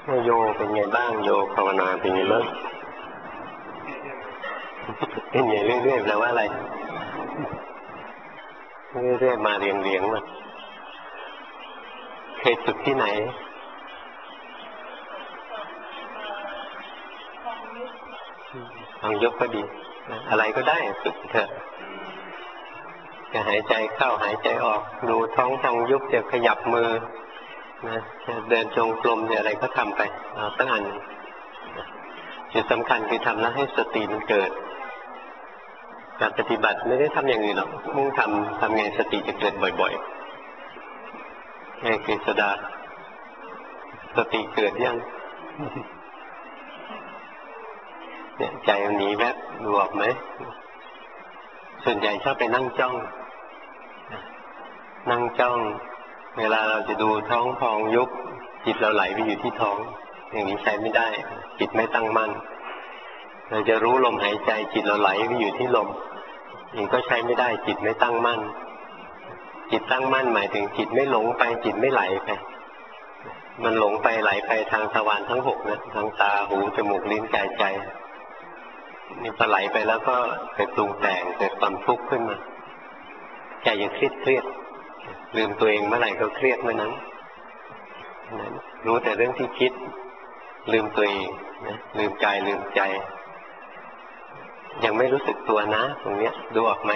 โยเป็นไงบ้างโยภาวนาเป็นไงบ้างเป็นไงเรื่อยๆแปลว่าอะไรเรื่อยๆมาเรียงๆมาเคยฝึกที่ไหนลองยกก็ดีอะไรก็ได้ฝึกเถอะจะหายใจเข้าหายใจออกดูท้องพองยุบจะขยับมือนะจะเดินจงกรมจะอะไรก็ทำไปเอาตั้งอันจุดสำคัญคือทำแล้วให้สติมันเกิดการปฏิบัติไม่ได้ทำอย่างอื่นหรอกมุ่งทำไงสติจะเกิดบ่อยๆไงกฤษดาสติเกิดยังเนี่ยใจมันหนีแวบดูออกไหมส่วนใหญ่ชอบไปนั่งจ้องเวลาเราจะดูท้องพองยุบจิตเราไหลไปอยู่ที่ท้องอย่างนี้ใช้ไม่ได้จิตไม่ตั้งมั่นเราจะรู้ลมหายใจจิตเราไหลไปอยู่ที่ลมอย่างก็ใช้ไม่ได้จิตไม่ตั้งมั่นจิตตั้งมั่นหมายถึงจิตไม่หลงไปจิตไม่ไหลไปมันหลงไปไหลไปทางทวารทั้งหกนะทางตาหูจมูกลิ้นกายใจนี่พอไหลไปแล้วก็เกิดปรุงแต่งเกิดความทุกข์ขึ้นมาใจยังเครียดลืมตัวเองเมื่อไหร่ก็เครียดเมื่อนั้นรู้แต่เรื่องที่คิดลืมตัวเองนะลืมกายลืมใจยังไม่รู้สึกตัวนะตรงเนี้ยดูออกไหม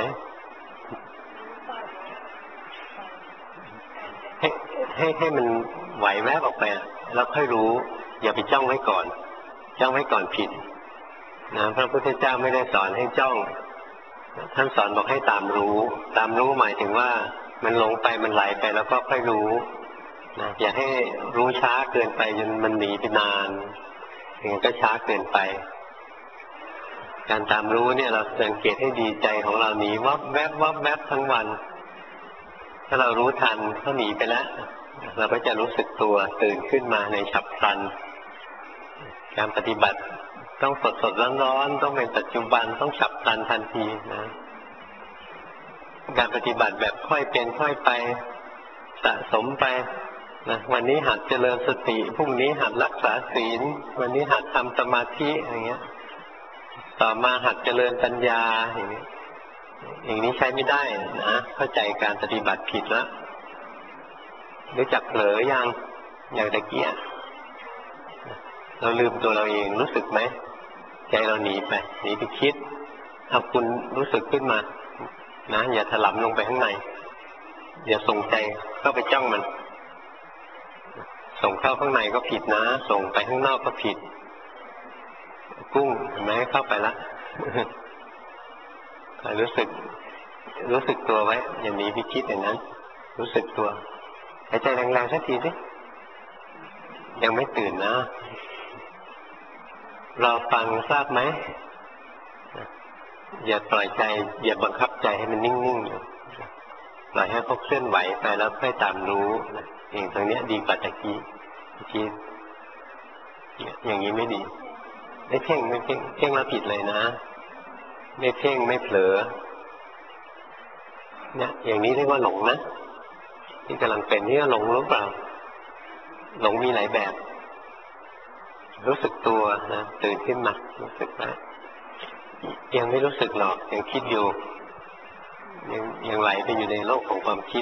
ให้มันไหวแวบออกไปแล้วค่อยรู้อย่าไปจ้องไว้ก่อนผิดนะพระพุทธเจ้าไม่ได้สอนให้จ้องท่านสอนบอกให้ตามรู้หมายถึงว่ามันหลงไปมันไหลไปแล้วก็ค่อยรู้นะอย่าให้รู้ช้าเกินไปจนมันหนีไปนานอย่างนั้นก็ช้าเกินไปการตามรู้เนี่ยเราสังเกตให้ดีใจของเราหนีวับแวบทั้งวันถ้าเรารู้ทันเขาหนีไปแล้วเราก็จะรู้สึกตัวตื่นขึ้นมาในฉับพลันการปฏิบัติต้องสดร้อนต้องเป็นปัจจุบันต้องฉับพลันทันทีนะการปฏิบัติแบบค่อยเป็นค่อยไปสะสมไปนะวันนี้หัดเจริญสติพรุ่งนี้หัดรักษาศีลวันนี้หัดทำสมาธิอย่างเงี้ยต่อมาหัดเจริญปัญญาอย่างนี้ใช้ไม่ได้นะเข้าใจการปฏิบัติผิดแล้วรู้จักเผลออย่างตะเกียบเราลืมตัวเราเองรู้สึกไหมใจเราหนีไปคิดเอาคุณรู้สึกขึ้นมานะอย่าถลำลงไปข้างในอย่าส่งใจเข้าไปจ้องมันส่งเข้าข้างในก็ผิดนะส่งไปข้างนอกก็ผิดกุ้งเห็นไหมเข้าไปละรู้สึกตัวไว้อย่าหนีไปคิดอย่างนั้นรู้สึกตัวหายใจแรงๆสักทีสิยังไม่ตื่นนะรอฟังทราบไหมอย่าปล่อยใจอย่าบังคับใจให้มันนิ่งๆอยู่ปล่อยให้เขาเคลื่อนไหวไปแล้วค่อยตามรู้เองตรงนี้ดีกว่าตะกี้อย่างนี้ไม่ดีไม่เพ่งแล้วผิดเลยนะไม่เพ่งไม่เผลอเนี่ยอย่างนี้เรียกว่าหลงนะที่กำลังเป็นนี่หลงรู้เปล่าหลงมีหลายแบบรู้สึกตัวนะตื่นขึ้นมารู้สึกไหมยังไม่รู้สึกหรอกยังคิดอยู่ยังไหลไปอยู่ในโลกของความคิด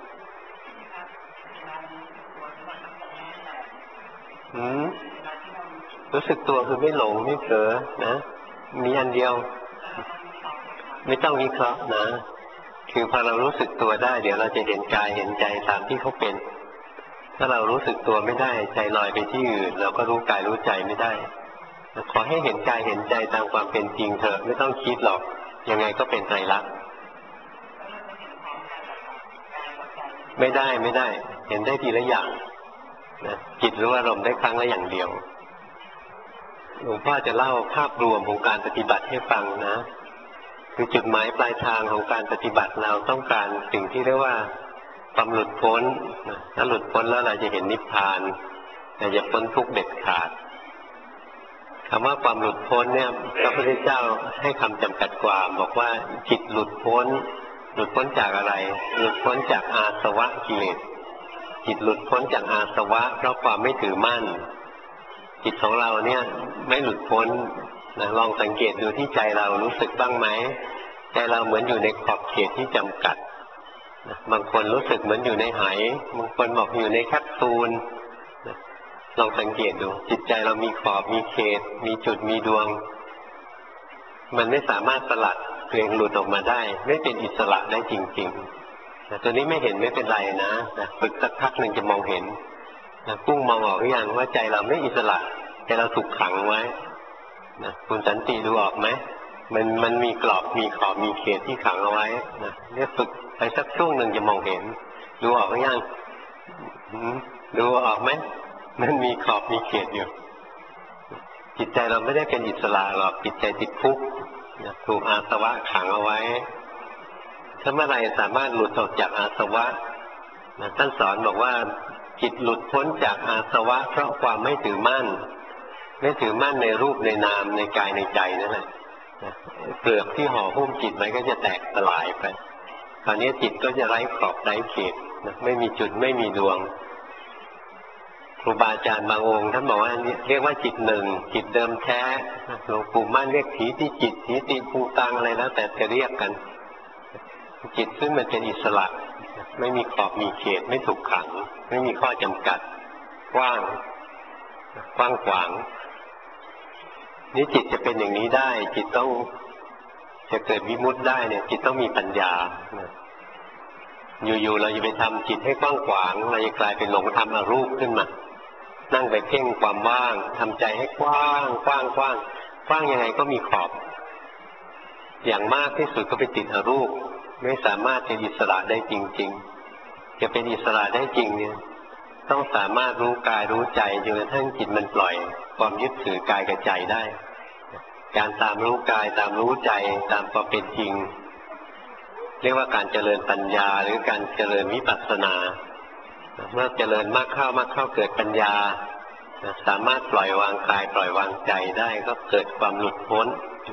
รู้สึกตัวคือไม่หลงไม่เผลอนะมีอันเดียวไม่ต้องวิเคราะห์นะคือพอเรารู้สึกตัวได้เดี๋ยวเราจะเห็นกายเห็นใจตามที่เขาเป็นถ้าเรารู้สึกตัวไม่ได้ใจลอยไปที่อื่นเราก็รู้กายรู้ใจไม่ได้ขอให้เห็นกายเห็นใจตามความเป็นจริงเถอะไม่ต้องคิดหรอกยังไงก็เป็นไตรลักษณ์ไม่ได้เห็นได้ทีละอย่างนะจิตรู้อารมณ์ได้ครั้งละอย่างเดียวหลวงพ่อจะเล่าภาพรวมของการปฏิบัติให้ฟังนะคือจุดหมายปลายทางของการปฏิบัติเราต้องการสิ่งที่เรียกว่าความหลุดพ้นถ้าหลุดพ้นแล้วเราจะเห็นนิพพานเราจะพ้นทุกข์เด็ดขาดคำว่าความหลุดพ้นเนี่ยพระพุทธเจ้าให้คำจำกัดความบอกว่าจิตหลุดพ้นจากอะไรหลุดพ้นจากอาสวะกิเลสจิตหลุดพ้นจากอาสวะเพราะความไม่ถือมั่นจิตของเราเนี่ยไม่หลุดพ้นนะลองสังเกตดูที่ใจเรารู้สึกบ้างไหมใจเราเหมือนอยู่ในขอบเขตที่จำกัดนะบางคนรู้สึกเหมือนอยู่ในไหบางคนบอกอยู่ในแคปซูลนะลองสังเกตดูจิตใจเรามีขอบมีเขตมีจุดมีดวงมันไม่สามารถสลัดตัวเองหลุดออกมาได้ไม่เป็นอิสระได้จริงๆนะตัวนี้ไม่เห็นไม่เป็นไรนะฝึกสักพักหนึ่งจะมองเห็นนะกุ้งมองออกหรือยังว่าใจเราไม่อิสระใจเราถูกขังไว้นะคุณสันติดูออกไหมมันมีกรอบมีขอบมีเขตที่ขังเอาไว้นะเนี่ยฝึกไปสักช่วงหนึ่งจะมองเห็นดูออกหรือยังดูออกไหมมันมีขอบมีเขตอยู่จิตใจเราไม่ได้เป็นอิสระหรอกจิตใจติดคุกถูกอาสวะขังเอาไว้ถ้าเมื่อไรสามารถหลุดออกจากอาสวะท่านสอนบอกว่าจิตหลุดพ้นจากอาสวะเพราะความไม่ถือมั่นไม่ถือมั่นในรูปในนามในกายในใจนั่นแหละเปลือกที่ห่อหุ้มจิตไว้ก็จะแตกสลายไปคราวนี้จิตก็จะไร้ขอบไร้เขตไม่มีจุดไม่มีดวงครูบาอาจารย์บางองค์ท่านบอกว่าเรียกว่าจิตหนึ่งจิตเดิมแท้หลวงปู่มั่นเรียกถีที่จิตถีติภูตังอะไรแล้วแต่จะเรียกกันจิตซึ่งมันเป็นอิสระไม่มีขอบมีเขตไม่ถูกขังไม่มีข้อจำกัดกว้างขวางนี่จิตจะเป็นอย่างนี้ได้จิตต้องจะเกิดวิมุตติได้เนี่ยจิตต้องมีปัญญาอยู่ๆเราจะไปทำจิตให้กว้างขวางเราจะกลายเป็นหลงทำอรูปขึ้นมานั่งไปเพ่งความว่างทำใจให้กว้างยังไงก็มีขอบอย่างมากที่สุดก็ไปติดอรูปไม่สามารถเป็นอิสระได้จริงๆจะเป็นอิสระได้จริงเนี่ยต้องสามารถรู้กายรู้ใจจนกระทั่งจิตมันปล่อยความยึดถือกายกับใจได้การตามรู้กายตามรู้ใจตามความเป็นจริงเรียกว่าการเจริญปัญญาหรือการเจริญวิปัสสนาเมื่อเจริญมากเข้าเกิดปัญญาสามารถปล่อยวางกายปล่อยวางใจได้ก็เกิดความหลุดพ้น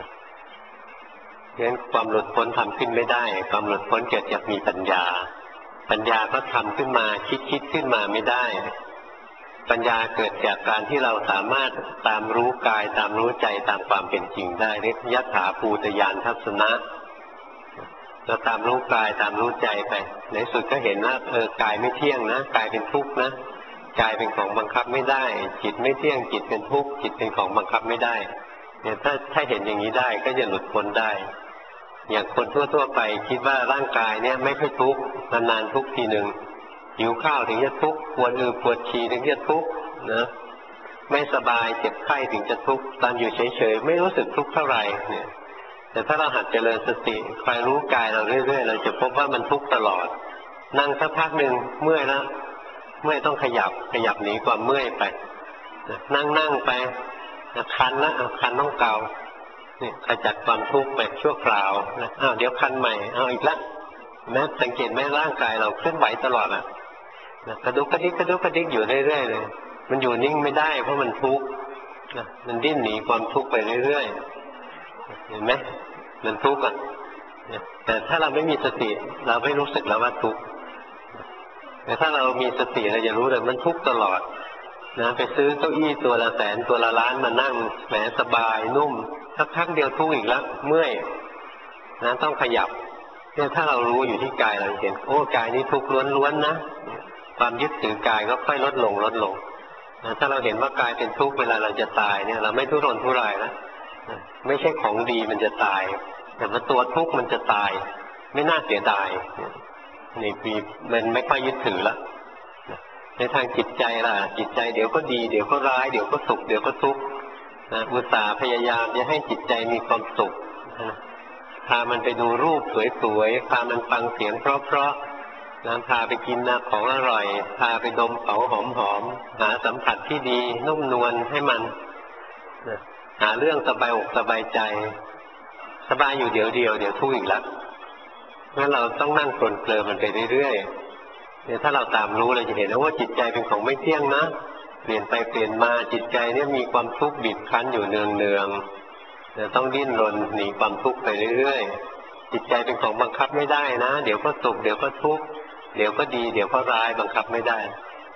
งั้นความหลุดพ้นทำขึ้นไม่ได้ความหลุดพ้นเกิดจากมีปัญญาก็ทำขึ้นมาคิดขึ้นมาไม่ได้ปัญญาเกิดจากการที่เราสามารถตามรู้กายตามรู้ใจตามความเป็นจริงได้เรียกยถาภูตญาณทัศนะเราตามรู้กายตามรู้ใจไปในสุดก็เห็นว่ากายไม่เที่ยงนะกายเป็นทุกข์นะกายเป็นของบังคับไม่ได้จิตไม่เที่ยงจิตเป็นทุกข์จิตเป็นของบังคับไม่ได้เนี่ยถ้าเห็นอย่างนี้ได้ก็จะหลุดพ้นได้อย่างคนทั่วไปคิดว่าร่างกายเนี่ยไม่ค่อยทุกข์นานๆทุกทีหนึ่งหิวข้าวถึงจะทุกข์ปวดปวดฉี่ถึงจะทุกข์นะไม่สบายเจ็บไข้ถึงจะทุกข์ตอนอยู่เฉยๆไม่รู้สึกทุกข์เท่าไหร่เนี่ยแต่ถ้าเราหัดเจริญสติคอยรู้กายเราเรื่อยๆเราจะพบว่ามันทุกข์ตลอดนั่งสักพักหนึ่งเมื่อยแล้วเมื่อยต้องขยับหนีความเมื่อยไปนั่งไปคันแล้วคันต้องเกาเนี่ยขจัดความทุกข์ไปชั่วคราวนะเดี๋ยวคันใหม่อีกแล้วแม้สังเกตไหมร่างกายเราเคลื่อนไหวตลอดกระดุกกระดิกอยู่เรื่อยๆเลยมันอยู่นิ่งไม่ได้เพราะมันทุกข์มันดิ้นหนีความทุกข์ไปเรื่อยๆเห็นไหมมันทุกข์แต่ถ้าเราไม่มีสติเราไม่รู้สึกแล้วว่าทุกข์แต่ถ้าเรามีสติเราจะรู้เลยมันทุกข์ตลอดนะไปซื้อเก้าอี้ตัวละแสนตัวละล้านมานั่งแหมสบายนุ่มสักพักเดียวทุกข์อีกแล้วเมื่อยนะต้องขยับเนี่ยถ้าเรารู้อยู่ที่กายเราเห็นโอ้กายนี้ทุกข์ล้วนๆนะความยึดถือกายก็ค่อยลดลงนะถ้าเราเห็นว่ากายเป็นทุกข์เวลาเราจะตายเนี่ยเราไม่ทุรนทุรายแล้วไม่ใช่ของดีมันจะตายแต่ว่าตัวทุกข์มันจะตายไม่น่าเสียดายนี่มันไม่ค่อยยึดถือแล้วในทางจิตใจล่ะจิตใจเดี๋ยวก็ดีเดี๋ยวก็ร้ายเดี๋ยวก็สุขเดี๋ยวก็ทุกข์นะอุตส่าห์พยายามจะให้จิตใจมีความสุขพามันไปดูรูปสวยๆพามันฟังเสียงเพราะๆนะพาไปกินของอร่อยพาไปดมของหอมๆหาสัมผัสที่ดีนุ่มนวลให้มันนะหาเรื่องสบายอกสบายใจสบายอยู่เดี๋ยวทุกข์อีกแล้วงั้นเราต้องนั่งกลนเกลือมันไปเรื่อยๆเนี่ยถ้าเราตามรู้เราจะเห็นว่าจิตใจเป็นของไม่เที่ยงนะเปลี่ยนไปเปลี่ยนมาจิตใจเนี่ยมีความทุกข์บีบคั้นอยู่เนืองๆต้องดิ้นรนหนีความทุกข์ไปเรื่อยๆจิตใจเป็นของบังคับไม่ได้นะเดี๋ยวก็สุขเดี๋ยวก็ทุกข์เดี๋ยวก็ดีเดี๋ยวก็ร้ายบังคับไม่ได้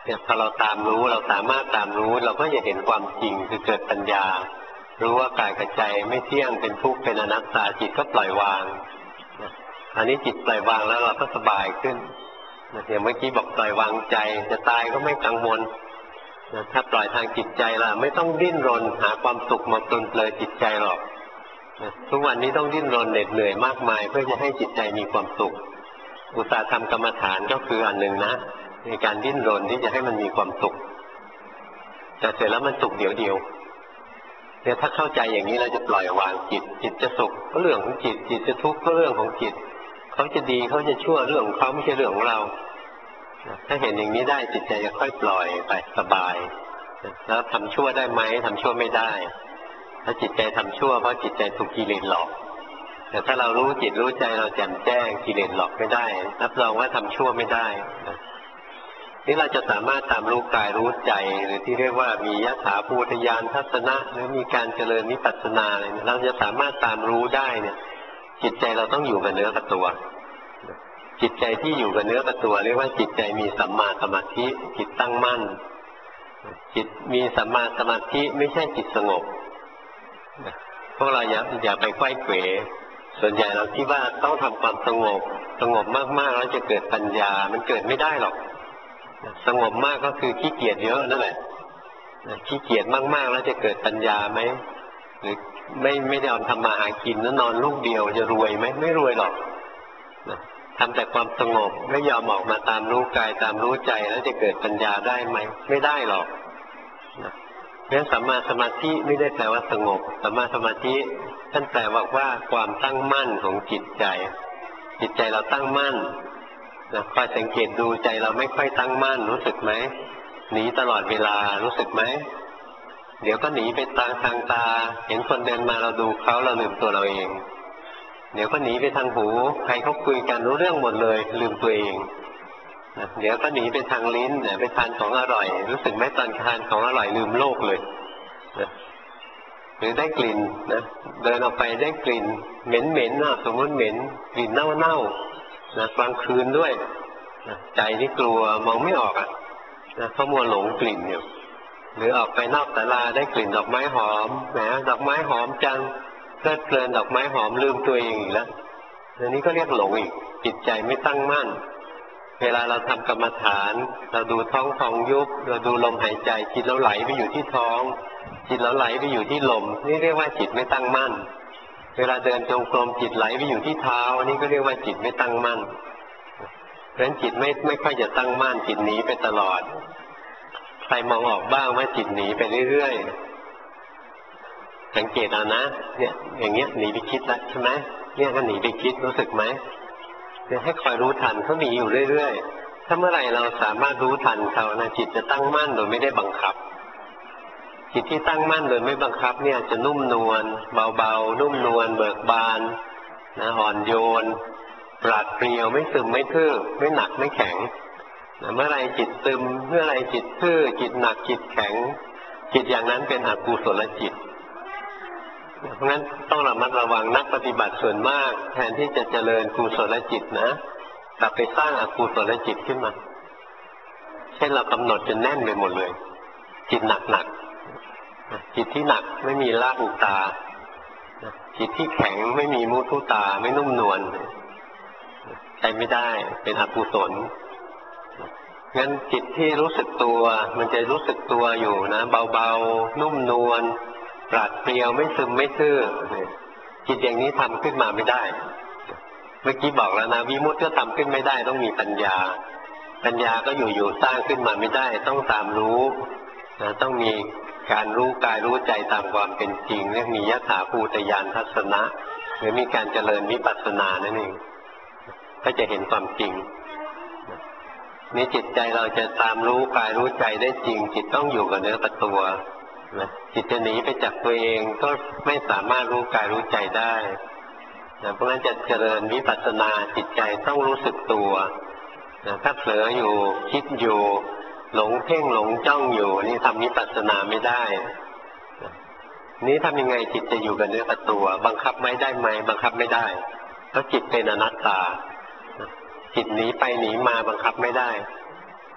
เนี่ยพอเราตามรู้เราสามารถตามรู้เราก็จะเห็นความจริงคือเกิดปัญญารู้ว่ากายกับใจไม่เที่ยงเป็นทุกข์เป็นอนัตตาจิตก็ปล่อยวางอันนี้จิตปล่อยวางแล้วเราก็สบายขึ้นอย่างเมื่อกี้บอกปล่อยวางใจจะตายก็ไม่กังวลถ้าปล่อยทางจิตใจล่ะไม่ต้องดิ้นรนหาความสุขมาปลนเปลือยจิตใจหรอกทุกวันนี้ต้องดิ้นรนเหน็ดเหนื่อยมากมายเพื่อจะให้จิตใจมีความสุขอุตสาหกรรมกรรมฐานก็คืออันหนึ่งนะในการดิ้นรนที่จะให้มันมีความสุขแต่เสร็จแล้วมันสุขเดี๋ยวเดียวเนี่ยถ้าเข้าใจอย่างนี้เราจะปล่อยวางจิตจิตจะสุขก็เรื่องของจิตจิตจะทุกข์ก็เรื่องของจิตเขาจะดีเขาจะชั่วเรื่องของเขาไม่ใช่เรื่องของเราถ้าเห็นอย่างนี้ได้จิตใจจะค่อยปล่อยไปสบายแล้วทำชั่วได้ไหมทำชั่วไม่ได้ถ้าจิตใจทำชั่วเพราะจิตใจถูกกิเลสหลอกแต่ถ้าเรารู้จิตรู้ใจเราแจ่มแจ้งกิเลสหลอกไม่ได้รับรองว่าทำชั่วไม่ได้นี่เราจะสามารถตามรู้กายรู้ใจหรือที่เรียกว่ามียถาภูตญาณทัศนะหรือมีการเจริญวิปัสสนาอะไรเราจะสามารถตามรู้ได้เนี่ยจิตใจเราต้องอยู่กับเนื้อกับตัวจิตใจที่อยู่กับเนื้อกับตัวเรียกว่าจิตใจมีสัมมาสมาธิจิตตั้งมั่นจิตมีสัมมาสมาธิไม่ใช่จิตสงบพวกเราอย่าไปไขว้เขวส่วนใหญ่เราคิดว่าต้องทำความสงบมากๆแล้วจะเกิดปัญญามันเกิดไม่ได้หรอกสงบมากก็คือขี้เกียจเยอะนั่นแหละขี้เกียจมากๆแล้วจะเกิดปัญญาไหมหรือไม่ได้ทำมาหากินแล้วนอนลูกเดียวจะรวยไหมไม่รวยหรอกทำแต่ความสงบไม่ยอมออกมาตามรู้กายตามรู้ใจแล้วจะเกิดปัญญาได้ไหมไม่ได้หรอกเพราะฉะนั้นสัมมาสมาธิไม่ได้แปลว่าสงบสัมมาสมาธิท่านแปลว่าความตั้งมั่นของจิตใจจิตใจเราตั้งมั่นคอยสังเกตดูใจเราไม่ค่อยตั้งมั่นรู้สึกไหมหนีตลอดเวลารู้สึกไหมเดี๋ยวก็หนีไปทางตาเห็นคนเดินมาเราดูเขาเราลืมตัวเราเองเดี๋ยวก็หนีไปทางหูใครเขาคุยกันรู้เรื่องหมดเลยลืมตัวเองเดี๋ยวก็หนีไปทางลิ้นไปทานของอร่อยรู้สึกไหมตอนทานของอร่อยลืมโลกเลยหรือได้กลิ่นนะเดินออกไปได้กลิ่นเหม็นๆสมมติเหม็นกลิ่นเน่าๆกลางคืนด้วยใจที่กลัวมองไม่ออกเพราะมัวหลงกลิ่นอยู่หรือออกไปนอกศาลาได้กลิ่นดอกไม้หอมแหมดอกไม้หอมจังเพลิดเพลินดอกไม้หอมลืมตัวเองอีกแล้วอันนี้ก็เรียกหลงอีกจิตใจไม่ตั้งมั่นเวลาเราทำกรรมฐานเราดูท้องพองยุบเราดูลมหายใจจิตเราไหลไปอยู่ที่ท้องจิตเราไหลไปอยู่ที่ลมนี่เรียกว่าจิตไม่ตั้งมั่นเวลาเดินจงกรมจิตไหลไปอยู่ที่เท้านี่ก็เรียกว่าจิตไม่ตั้งมั่นเพราะฉะนั้นจิตไม่ค่อยจะตั้งมั่นจิตหนีไปตลอดใครมองออกบ้างว่าจิตหนีไปเรื่อยๆสังเกตเอานะเนี่ยอย่างเงี้ยหนีไปคิดแล้วใช่ไหมเนี่ยก็หนีไปคิดรู้สึกไหมเนี่ยให้คอยรู้ทันเขาหนีอยู่เรื่อยๆถ้าเมื่อไหร่เราสามารถรู้ทันเขานะจิตจะตั้งมั่นโดยไม่ได้บังคับจิตที่ตั้งมั่นโดยไม่บังคับเนี่ยจะนุ่มนวลเบาๆนุ่มนวลเบิกบานนะอ่อนโยนปราดเปรียวไม่ซึมไม่ทื่อไม่หนักไม่แข็งเมื่อไรจิตซึมเมื่อไรจิตทื่อจิตหนักจิตแข็งจิตอย่างนั้นเป็นอกุศลจิตเพราะงั้นต้องระมัดระวังนักปฏิบัติส่วนมากแทนที่จะเจริญกุศลจิตนะกลับไปสร้างอกุศลจิตขึ้นมาเช่นเรากำหนดจนแน่นไปหมดเลยจิตหนักจิตที่หนักไม่มีละอุตาจิตที่แข็งไม่มีมุทุตาไม่นุ่มนวลใช้ไม่ได้เป็นอกุศลงั้นจิตที่รู้สึกตัวมันจะรู้สึกตัวอยู่นะเบาๆนุ่มนวลปราดเปรียวไม่ซึมไม่ทื่อจิตอย่างนี้ทำขึ้นมาไม่ได้เมื่อกี้บอกแล้วนะวิมุตติก็ทำขึ้นไม่ได้ต้องมีปัญญาก็อยู่สร้างขึ้นมาไม่ได้ต้องตามรู้นะต้องมีการรู้กายรู้ใจตามความเป็นจริงเรียกมียถาภูตญาณทัศนะหรือมีการเจริญวิปัสสนานั่นเองก็จะเห็นความจริงนี่จิตใจเราจะตามรู้กายรู้ใจได้จริงจิตต้องอยู่กับเนื้อกับตัวนะจิตจะหนีไปจากตัวเองก็ไม่สามารถรู้กายรู้ใจได้นะเพราะฉะนั้นจะเจริญวิปัสสนาจิตใจต้องรู้สึกตัวนะถ้าเผลออยู่คิดอยู่หลงเพ่งหลงจ้องอยู่นี่ทำวิปัสสนาไม่ได้นี่ทำยังไงจิตจะอยู่กับเนื้อกับตัวบังคับไม่ได้ไหมบังคับไม่ได้เพราะจิตเป็นอนัตตาจิตหนีไปหนีมาบังคับไม่ได้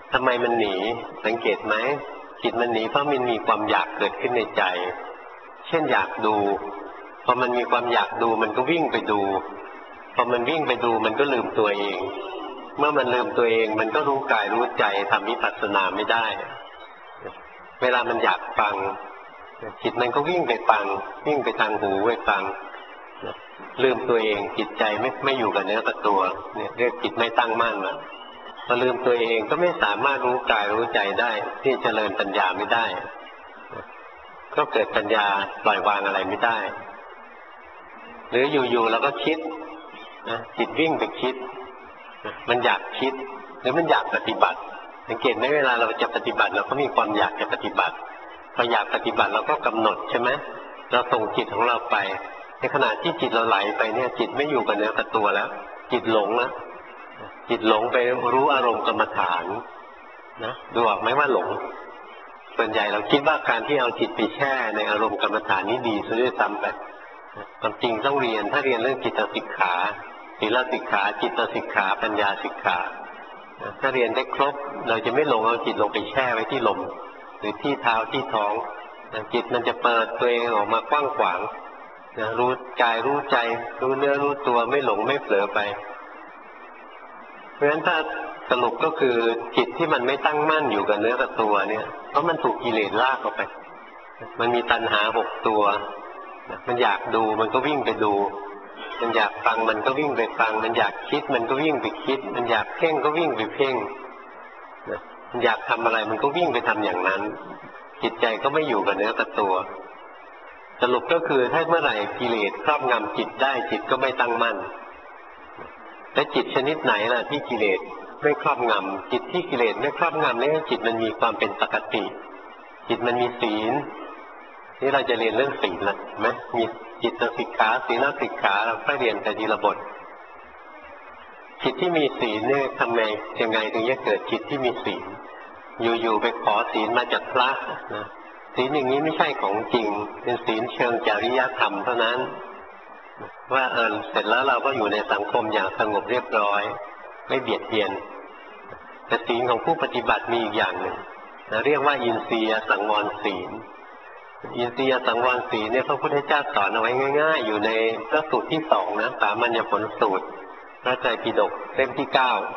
ทำไมมันหนีสังเกตไหมจิตมันหนีเพราะมันมีความอยากเกิดขึ้นในใจเช่นอยากดูพอมันมีความอยากดูมันก็วิ่งไปดูพอมันวิ่งไปดูมันก็ลืมตัวเองเมื่อมันลืมตัวเองมันก็รู้กายรู้ใจทำวิปัสสนาไม่ได้เวลามันอยากฟังจิตมันก็วิ่งไปฟังวิ่งไปทางหูไปฟังลืมตัวเองจิตใจไม่อยู่กับเนื้อกับตัวเนี่ยเรียกจิตไม่ตั้งมั่นนะพอลืมตัวเองก็ไม่สามารถรู้กายรู้ใจได้ที่เจริญปัญญาไม่ได้ก็เกิดปัญญาปล่อยวางอะไรไม่ได้หรืออยู่ๆเราก็คิดจิตวิ่งไปคิดมันอยากคิดหรือมันอยากปฏิบัติสังเกตไหมเวลาเราจะปฏิบัติเราก็มีความอยากจะปฏิบัติพออยากปฏิบัติเราก็กำหนดใช่ไหมเราส่งจิตของเราไปในขณะที่จิตเราไหลไปเนี่ยจิตไม่อยู่กับเนื้อกับตัวแล้วจิตหลงแล้วจิตหลงไปรู้อารมณ์กรรมฐานนะดูออกไหมว่าหลงส่วนใหญ่เราคิดว่าการที่เอาจิตไปแช่ในอารมณ์กรรมฐานนี้ดีซะด้วยซ้ำไปความจริงต้องเรียนถ้าเรียนเรื่องจิตสิกขาศีลสิกขาจิตสิกขาปัญญาสิกขาถ้าเรียนได้ครบเราจะไม่หลงเอาจิตลงไปแช่ไว้ที่ลมหรือที่เท้าที่ท้องจิตมันจะเปิดตัวเองออกมากว้างขวางรู้กายรู้ใจรู้เนื้อรู้ตัวไม่หลงไม่เผลอไปเพราะฉะนั้นถ้าสรุปก็คือจิตที่มันไม่ตั้งมั่นอยู่กับเนื้อกับตัวเนี่ยเพราะมันถูกกิเลสลากออกไปมันมีตัณหา6ตัวมันอยากดูมันก็วิ่งไปดูมันอยากฟังมันก็วิ่งไปฟังมันอยากคิดมันก็วิ่งไปคิดมันอยากเพ่งก็วิ่งไปเพ่งมันอยากทำอะไรมันก็วิ่งไปทำอย่างนั้นจิตใจก็ไม่อยู่กับเนื้อกับตัวสรุปก็คือถ้าเมื่อไหร่กิเลสครอบงำจิตได้จิตก็ไม่ตั้งมั่นและจิตชนิดไหนล่ะที่กิเลสไม่ครอบงำจิตที่กิเลสไม่ครอบงำนี่จิตมันมีความเป็นปกติจิตมันมีศีลนี่เราจะเรียนเรื่องศีลนะไหมมีจิตสิกขาศีลสิกขาเราค่อยเรียนแต่ทีละบทจิตที่มีศีลเนี่ยทำไงยังไงถึงจะเกิดจิตที่มีศีลอยู่ๆไปขอศีลมาจากพระนะศีลอย่างนี้ไม่ใช่ของจริงเป็นศีลเชิงจริยธรรมเท่านั้นว่าเสร็จแล้วเราก็อยู่ในสังคมอย่างสงบเรียบร้อยไม่เบียดเบียนแต่ศีลของผู้ปฏิบัติมีอีกอย่างหนึ่งเรียกว่าอินทรียสังวรศีลอินทรียสังวรศีลเนี่ยพระพุทธเจ้าสอนเอาไว้ง่ายๆอยู่ในพระสูตรที่2นะสามัญญผลสูตรพระไตรปิฎกเล่มที่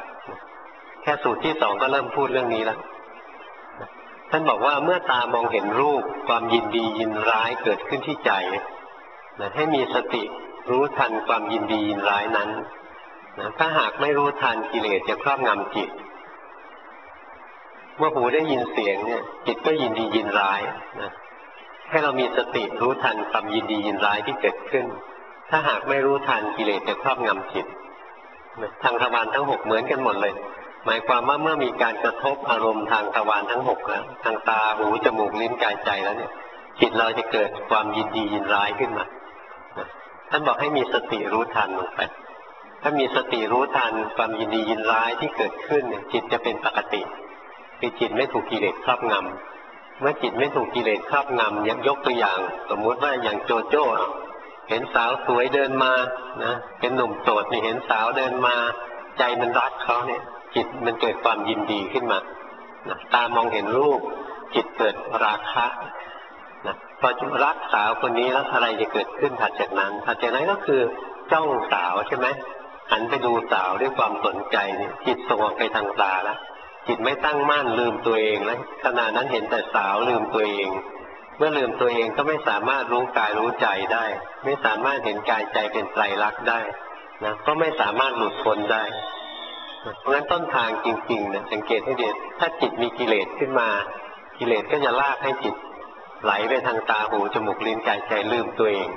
9แค่สูตรที่2ก็เริ่มพูดเรื่องนี้แล้วท่านบอกว่าเมื่อตามองเห็นรูปความยินดียินร้ายเกิดขึ้นที่ใจให้มีสติรู้ทันความยินดียินร้ายนั้นถ้าหากไม่รู้ทันกิเลสจะครอบงำจิตเมื่อหูได้ยินเสียงเนี่ยจิตก็ยินดียินร้ายนะให้เรามีสติรู้ทันความยินดียินร้ายที่เกิดขึ้นถ้าหากไม่รู้ทันกิเลสจะครอบงำจิตทางทวารทั้ง6เหมือนกันหมดเลยหมายความว่าเมื่อมีการกระทบอารมณ์ทางทวารทั้ง6แล้วทางตาหูจมูกลิ้นกายใจแล้วเนี่ยจิตเราจะเกิดความยินดียินร้ายขึ้นมาท่านบอกให้มีสติรู้ทันลงไปถ้ามีสติรู้ทันความยินดียินร้ายที่เกิดขึ้นจิตจะเป็นปกติคือจิตไม่ถูกกิเลสครอบงำเมื่อจิตไม่ถูกกิเลสครอบงำยกตัวอย่างสมมุติว่าอย่างโจโจ้เห็นสาวสวยเดินมานะเป็นหนุ่มโสดนี่เห็นสาวเดินมาใจมันรักเขาเนี่ยจิตมันเกิดความยินดีขึ้นมานะตามองเห็นรูปจิตเกิดราคะนะพอรักสาวคนนี้แล้วอะไรจะเกิดขึ้นถัดจากนั้นก็คือจ้องสาวใช่ไหมหันไปดูสาวด้วยความสนใจเนี่ยจิตส่งออกไปทางตาแล้วจิตไม่ตั้งมั่นลืมตัวเองแล้วขณะนั้นเห็นแต่สาวลืมตัวเองเมื่อลืมตัวเองก็ไม่สามารถรู้กายรู้ใจได้ไม่สามารถเห็นกายใจเป็นไตรลักษณ์ได้นะก็ไม่สามารถหลุดพ้นได้เพราะฉะนั้นต้นทางจริงๆนะสังเกตให้ดีถ้าจิตมีกิเลสขึ้นมากิเลสก็จะลากให้จิตไหลไปทางตาหูจมูกลิ้นกายใจลืมตัวเอง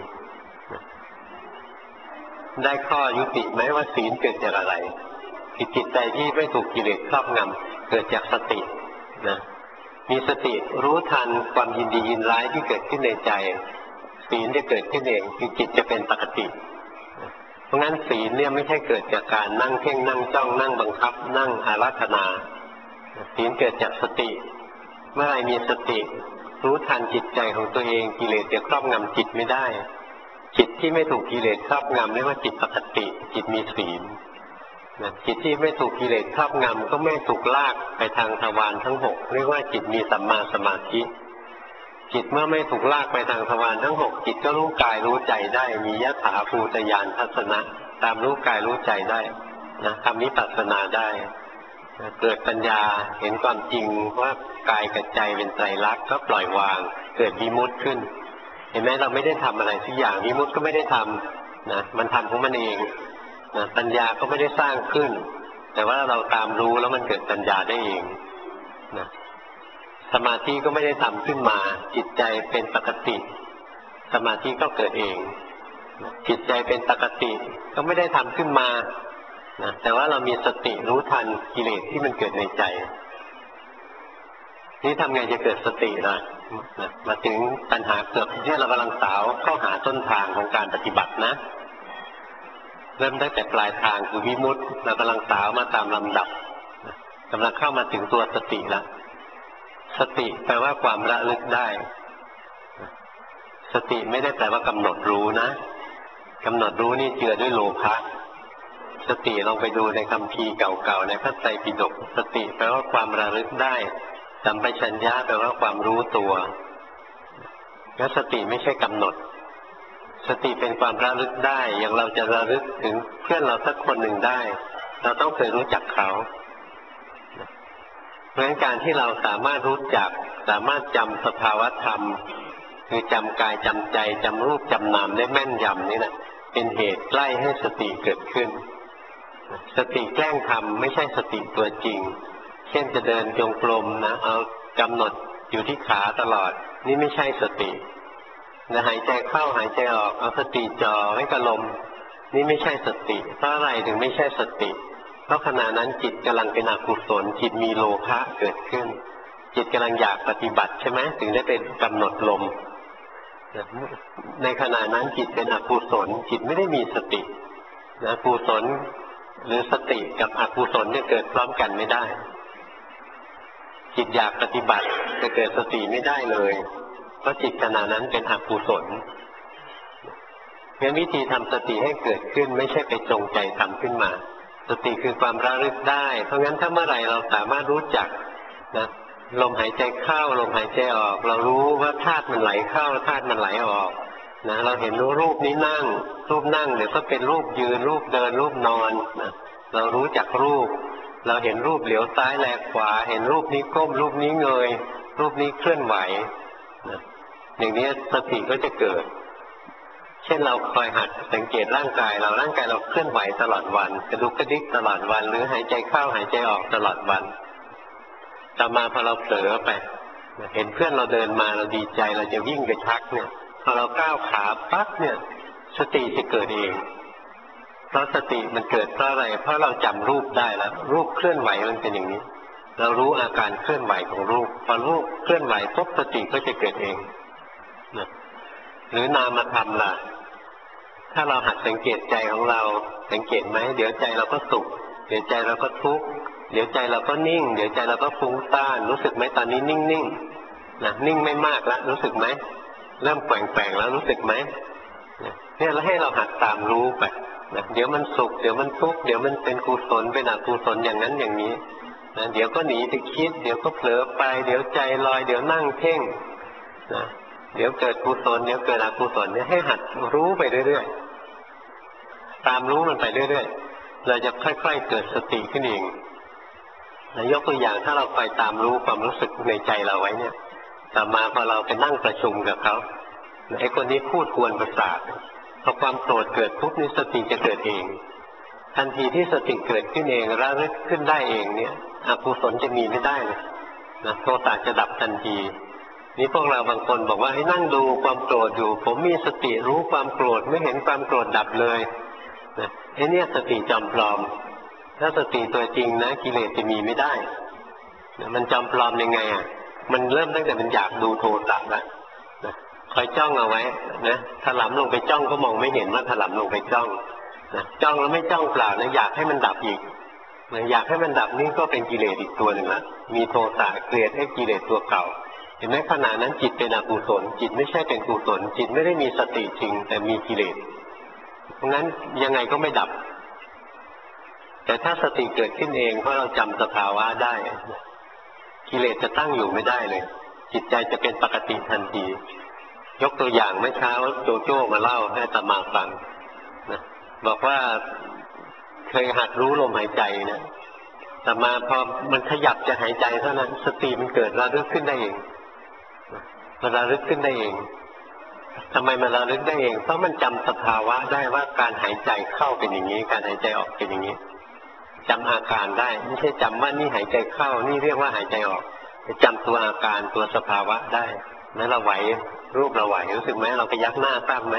ได้ข้อยุติไหมว่าศีลเกิดจากอะไรคือจิตใจที่ไม่ถูกกิเลสครอบงำเกิดจากสตินะมีสติรู้ทันความยินดียินร้ายที่เกิดขึ้นในใจศีลจะเกิดขึ้นเองคือจิตจะเป็นปกติเพราะงั้นศีลเนี่ยไม่ใช่เกิดจากการนั่งเพ่งนั่งจ้องนั่งบังคับนั่งอาราธนาศีลเกิดจากสติเมื่อไรมีสติรู้ทันจิตใจของตัวเองกิเลสจะครอบงำจิตไม่ได้จิตที่ไม่ถูกกิเลสครอบงำเรียกว่าจิตปกติจิตมีศีลจิตที่ไม่ถูกกิเลสครอบงำก็ไม่ถูกลากไปทางทวารทั้งหกเรียกว่าจิตมีสัมมาสมาธิจิตเมื่อไม่ถูกลากไปทางทวารทั้งหกจิตก็รู้กายรู้ใจได้มียถาภูตญาณทัศนะตามรู้กายรู้ใจได้ทำวิปัสสนาได้เกิดปัญญาเห็นความจริงว่ากายกับใจเป็นไตรลักษณ์ก็ปล่อยวางเกิดวิมุตติขึ้นเห็นไหมเราไม่ได้ทำอะไรทุกอย่างวิมุตติก็ไม่ได้ทำมันทำของมันเองปัญญาก็ไม่ได้สร้างขึ้นแต่ว่าเราตามรู้แล้วมันเกิดปัญญาได้เองสมาธิก็ไม่ได้ทำขึ้นมาจิตใจเป็นปกติสมาธิก็เกิดเองจิตใจเป็นปกติก็ไม่ได้ทำขึ้นมาแต่ว่าเรามีสติรู้ทันกิเลสที่มันเกิดในใจนี่ทำไงจะเกิดสติล่ะมาถึงปัญหาเกิดที่เรากำลังสาวเข้าหาต้นทางของการปฏิบัตินะเริ่มตั้งแต่ปลายทางคือวิมุตติเรากำลังสาวมาตามลำดับกำลังเข้ามาถึงตัวสติแล้วสติแปลว่าความระลึกได้สติไม่ได้แปลว่ากำหนดรู้นะกำหนดรู้นี่เจือด้วยโลภะสติลองไปดูในคัมภีร์เก่าๆในพระไตรปิฎกสติแปลว่าความระลึกได้สัมปชัญญะแปลว่าความรู้ตัวแล้วสติไม่ใช่กำหนดสติเป็นความระลึกได้อย่างเราจะระลึกถึงเพื่อนเราสักคนหนึ่งได้เราต้องเคยรู้จักเขาเพราะฉะนั้นการที่เราสามารถรู้จักสามารถจำสภาวธรรมคือจำกายจำใจจำรูปจำนามได้แม่นยำนี่แหละเป็นเหตุใกล้ให้สติเกิดขึ้นสติแกล้งทำไม่ใช่สติตัวจริงเช่นจะเดินจงกรมเอากำหนดอยู่ที่ขาตลอดนี่ไม่ใช่สติหายใจเข้าหายใจออกเอาสติจ่อไว้กับลมนี่ไม่ใช่สติเพราะอะไรถึงไม่ใช่สติเพราะขณะนั้นจิตกำลังเป็นอกุศลจิตมีโลภะเกิดขึ้นจิตกำลังอยากปฏิบัติใช่ไหมถึงได้เป็นกำหนดลมในขณะนั้นจิตเป็นอกุศลจิตไม่ได้มีสติกุศลหรือสติกับอกุศลจะเกิดพร้อมกันไม่ได้จิตอยากปฏิบัติจะเกิดสติไม่ได้เลยเพราะจิตขณะนั้นเป็นอกุศลงั้นวิธีทำสติให้เกิดขึ้นไม่ใช่ไปจงใจทำขึ้นมาสติคือความระลึกได้เพราะงั้นถ้าเมื่อไหร่เราสามารถรู้จักลมหายใจเข้าลมหายใจออกเรารู้ว่าธาตุมันไหลเข้าธาตุมันไหลออกเราเห็นรูปนี้นั่งรูปนั่งเดี๋ยวก็เป็นรูปยืนรูปเดินรูปนอนเรารู้จักรูปเราเห็นรูปเหลียวซ้ายแลขวาเห็นรูปนี้ก้มรูปนี้เงยรูปนี้เคลื่อนไหวอย่างนี้สติก็จะเกิดเช่นเราคอยหัดสังเกตร่างกายเราเคลื่อนไหวตลอดวันกระดุกกระดิกตลอดวันหรือหายใจเข้าหายใจออกตลอดวันต่อมาพอเราเผลอไปเห็นเพื่อนเราเดินมาเราดีใจเราจะวิ่งไปทักเนี่ยพอเราก้าวขาปั๊บเนี่ยสติจะเกิดเองเพราะสติมันเกิดเพราะอะไรเพราะเราจำรูปได้แล้วรูปเคลื่อนไหวมันเป็นอย่างนี้เรารู้อาการเคลื่อนไหวของรูปพอรูปเคลื่อนไหวปุ๊บสติก็จะเกิดเองหรือนามธรรมล่ะถ้าเราหัดสังเกตใจของเราสังเกตไหมเดี๋ยวใจเราก็สุขเดี๋ยวใจเราก็ทุกข์เดี๋ยวใจเราก็นิ่งเดี๋ยวใจเราก็ฟุ้งซ่านรู้สึกไหมตอนนี้นิ่งนิ่งไม่มากแล้วรู้สึกไหมเริ่มแกว่งแล้วรู้สึกไหมเนี่ยแล้วให้เราหัดตามรู้ไปเดี๋ยวมันสุขเดี๋ยวมันทุกข์เดี๋ยวมันเป็นกุศลเป็นอกุศลอย่างนั้นอย่างนี้เดี๋ยวก็หนีไปคิดเดี๋ยวก็เผลอไปเดี๋ยวใจลอยเดี๋ยวนั่งเพ่งเดี๋ยวเกิดกุศลเดี๋ยวเกิดอกุศลเนี่ยให้หัดรู้ไปเรื่อยๆตามรู้มันไปเรื่อยๆเราจะค่อยๆเกิดสติขึ้นเองยกตัวอย่างถ้าเราไปตามรู้ความรู้สึกในใจเราไว้เนี่ยต่อมาพอเราไปนั่งประชุมกับเขาไอ้คนนี้พูดกวนประสาทพอความโกรธเกิดปุ๊บนี่สติจะเกิดเองทันทีที่สติเกิดขึ้นเองระลึกขึ้นได้เองเนี่ยอกุศลจะมีไม่ได้เลยโทสะจะดับทันทีนี่พวกเราบางคนบอกว่าให้นั่งดูความโกรธอยู่ผมมีสติรู้ความโกรธไม่เห็นความโกรธดับเลยไอ้เนี่ยสติจอมปลอมถ้าสติตัวจริงนะกิเลสจะมีไม่ได้มันจอมปลอมยังไงมันเริ่มตั้งแต่มันอยากดูโทสะแล้วคอยจ้องเอาไว้นะถลำลงไปจ้องก็มองไม่เห็นว่าถลำลงไปจ้องจ้องแล้วไม่จ้องเปล่านะอยากให้มันดับอีกอยากให้มันดับนี่ก็เป็นกิเลสอีกตัวหนึ่งละมีโทสะเกลียดให้กิเลสตัวเก่าเห็นไหมขณะนั้นจิตเป็นอกุศลจิตไม่ใช่เป็นกุศลจิตไม่ได้มีสติจริงแต่มีกิเลสเพราะงั้นยังไงก็ไม่ดับแต่ถ้าสติเกิดขึ้นเองเพราะเราจำสภาวะได้กิเลสจะตั้งอยู่ไม่ได้เลยจิตใจจะเป็นปกติทันทียกตัวอย่างเมื่อเช้าโจโจ้มาเล่าให้อาตมาฟังนะบอกว่าเคยหัดรู้ลมหายใจนะแต่มาพอมันขยับจะหายใจเท่านั้นสติมันเกิดระลึกขึ้นได้เองมันระลึกขึ้นได้เองทำไมมันระลึกได้เองเพราะมันจำสภาวะได้ว่าการหายใจเข้าเป็นอย่างนี้การหายใจออกเป็นอย่างนี้จำอาการได้ไม่ใช่จำว่านี่หายใจเข้านี่เรียกว่าหายใจออกจำตัวอาการตัวสภาวะได้แล้วเราไหวรูปเราไหวรู้สึกไหมเราพยักหน้าทราบไหม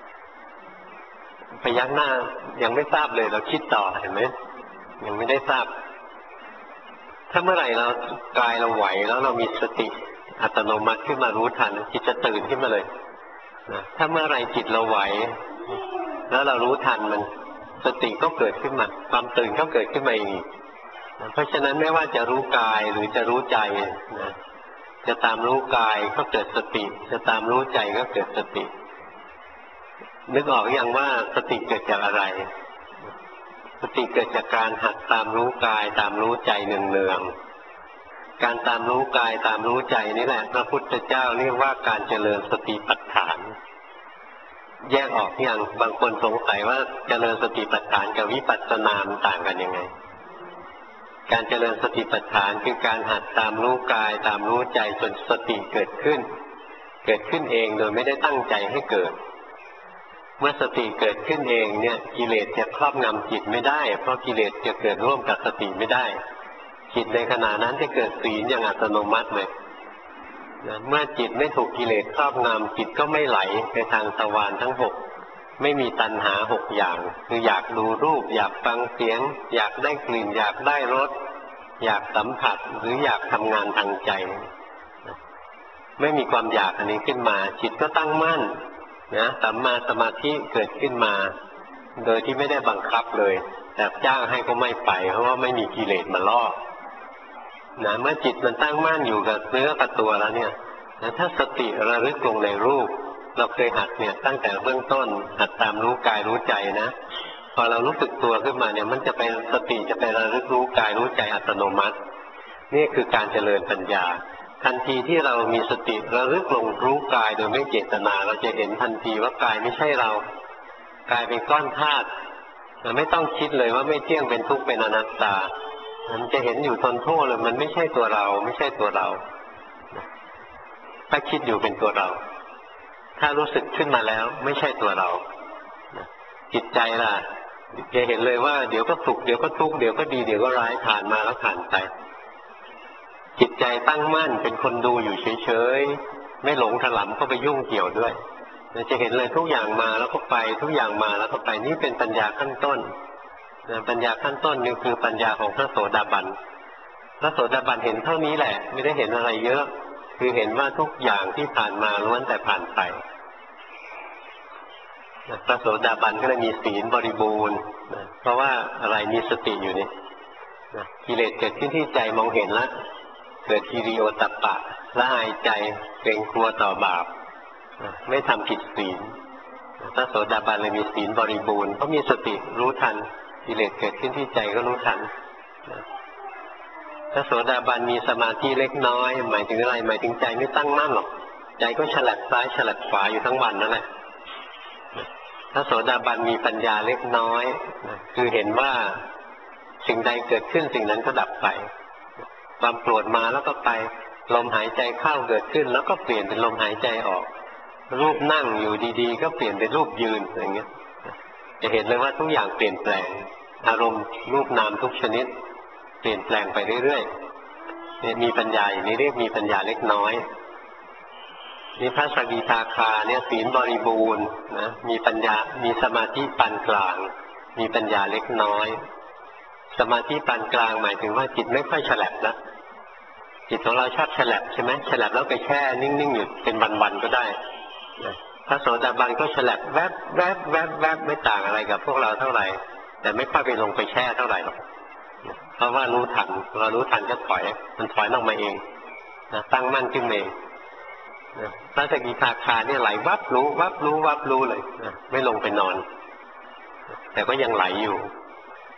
พยักหน้ายังไม่ทราบเลยเราคิดต่อเห็นไหมยังไม่ได้ทราบถ้าเมื่อไหร่เรากายเราไหวแล้วเรามีสติอัตโนมัติขึ้นมารู้ทันจิตจะตื่นขึ้นมาเลยถ้าเมื่อไหร่จิตเราไหวแล้วเรารู้ทันมันสติก็เกิดขึ้นมาความตื่นก็เกิดขึ้นมาอีกเพราะฉะนั้นไม่ว่าจะรู้กายหรือจะรู้ใจนะจะตามรู้กายก็เกิดสติจะตามรู้ใจก็เกิดสตินึกออกอย่างว่าสติเกิดจากอะไรสติเกิดจากการหัดตามรู้กายตามรู้ใจเนืองๆการตามรู้กายตามรู้ใจนี่แหละพระพุทธเจ้าเรียกว่าการเจริญสติปัฏฐานแยกออกอย่างบางคนสงสัยว่าเจริญสติปัฏฐานกับวิปัสสนาต่างกันยังไงการเจริญสติปัฏฐานคือการหัดตามรู้กายตามรู้ใจจนสติเกิดขึ้นเองโดยไม่ได้ตั้งใจให้เกิดเมื่อสติเกิดขึ้นเองเนี่ยกิเลสจะครอบงำจิตไม่ได้เพราะกิเลสจะเกิดร่วมกับสติไม่ได้จิตในขณะนั้นจะเกิดศีลอย่างอัตโนมัติเลยเมื่อจิตไม่ถูกกิเลสครอบงำจิตก็ไม่ไหลไปทางทวารทั้งหกไม่มีตัณหาหกอย่างคืออยากดูรูปอยากฟังเสียงอยากได้กลิ่นอยากได้รสอยากสัมผัสหรืออยากทำงานทางใจไม่มีความอยากอันนี้ขึ้นมาจิตก็ตั้งมั่นนะสัมมาสมาธิเกิดขึ้นมาโดยที่ไม่ได้บังคับเลยแต่จ้างให้ก็ไม่ไปเพราะว่าไม่มีกิเลสมาล่อนะเมื่อจิตมันตั้งมั่นอยู่กับเนื้อกับตัวแล้วเนี่ยถ้าสติระลึกลงในรูปเราเคยหัดเนี่ยตั้งแต่เบื้องต้นหัดตามรู้กายรู้ใจนะพอเรารู้สึกตัวขึ้นมาเนี่ยมันจะไปสติจะไประลึกรู้กายรู้ใจอัตโนมัตินี่คือการเจริญปัญญาทันทีที่เรามีสติระลึกลงรู้กายโดยไม่เจตนาเราจะเห็นทันทีว่ากายไม่ใช่เรากายเป็นก้อนธาตุไม่ต้องคิดเลยว่าไม่เที่ยงเป็นทุกข์เป็นอนัตตามันจะเห็นอยู่ทนโทษเลยมันไม่ใช่ตัวเราไม่ใช่ตัวเราถ้าคิดอยู่เป็นตัวเราถ้ารู้สึกขึ้นมาแล้วไม่ใช่ตัวเราจิตใจล่ะจะเห็นเลยว่าเดี๋ยวก็สุขเดี๋ยวก็ทุกข์เดี๋ยวก็ดีเดี๋ยวก็ร้ายผ่านมาแล้วผ่านไปจิตใจตั้งมั่นเป็นคนดูอยู่เฉยๆไม่หลงถลำเข้าไปยุ่งเกี่ยวด้วยจะเห็นเลยทุกอย่างมาแล้วก็ไปทุกอย่างมาแล้วก็ไปนี่เป็นปัญญาขั้นต้นปัญญาขั้นต้นนี่คือปัญญาของพระโสดาบันพระโสดาบันเห็นเท่านี้แหละไม่ได้เห็นอะไรเยอะคือเห็นว่าทุกอย่างที่ผ่านมาล้วนแต่ผ่านไปพระโสดาบันก็เลยมีศีลบริบูรณ์เพราะว่าอะไรมีสติอยู่นี่กิเลสเกิดขึ้นที่ใจมองเห็นแล้วเกิดฮิริโอตัปปะละอายใจเกรงกลัวต่อบาปไม่ทำผิดศีลพระโสดาบันเลยมีศีลบริบูรณ์เพราะมีสติรู้ทันกิเลสเกิดขึ้นที่ใจก็รู้ทันพระโสดาบันมีสมาธิเล็กน้อยหมายถึงอะไรหมายถึงใจไม่ตั้งมั่นหรอกใจก็ฉลับซ้ายฉลับขวาอยู่ทั้งวันนั่นแหละพระโสดาบันมีปัญญาเล็กน้อยคือเห็นว่าสิ่งใดเกิดขึ้นสิ่งนั้นก็ดับไปความโกรธมาแล้วก็ไปลมหายใจเข้าเกิดขึ้นแล้วก็เปลี่ยนเป็นลมหายใจออกรูปนั่งอยู่ดีๆก็เปลี่ยนเป็นรูปยืนอย่างเงี้ยจะเห็นเลยว่าทุกอย่างเปลี่ยนแปลงอารมณ์รูปนามทุกชนิดเปลี่ยนแปลงไปเรื่อยๆมีปัญญาอย่างนี้เรียกมีปัญญาเล็กน้อยนี่พระสกิทาคาเนี่ยศีลบริบูรณ์นะมีปัญญามีสมาธิปานกลางมีปัญญาเล็กน้อยสมาธิปานกลางหมายถึงว่าจิตไม่ค่อยฉลับนะจิตของเราชอบฉลับใช่ไหมฉลับแล้วไปแช่นิ่งๆอยู่เป็นวันๆก็ได้พระโสดาบันก็ฉลับแวบแวบแวบแวบไม่ต่างอะไรกับพวกเราเท่าไหร่แต่ไม่ค่อยไปลงไปแช่เท่าไหร่หรอกเพราะว่ารู้ทันเรารู้ทันก็ถอยมันถอยลงมาเองตั้งมั่นขึ้นเองพระสกิทาคาเนี่ยไหลวับรู้วับรู้วับรู้เลยไม่ลงไปนอนแต่ก็ยังไหลอยู่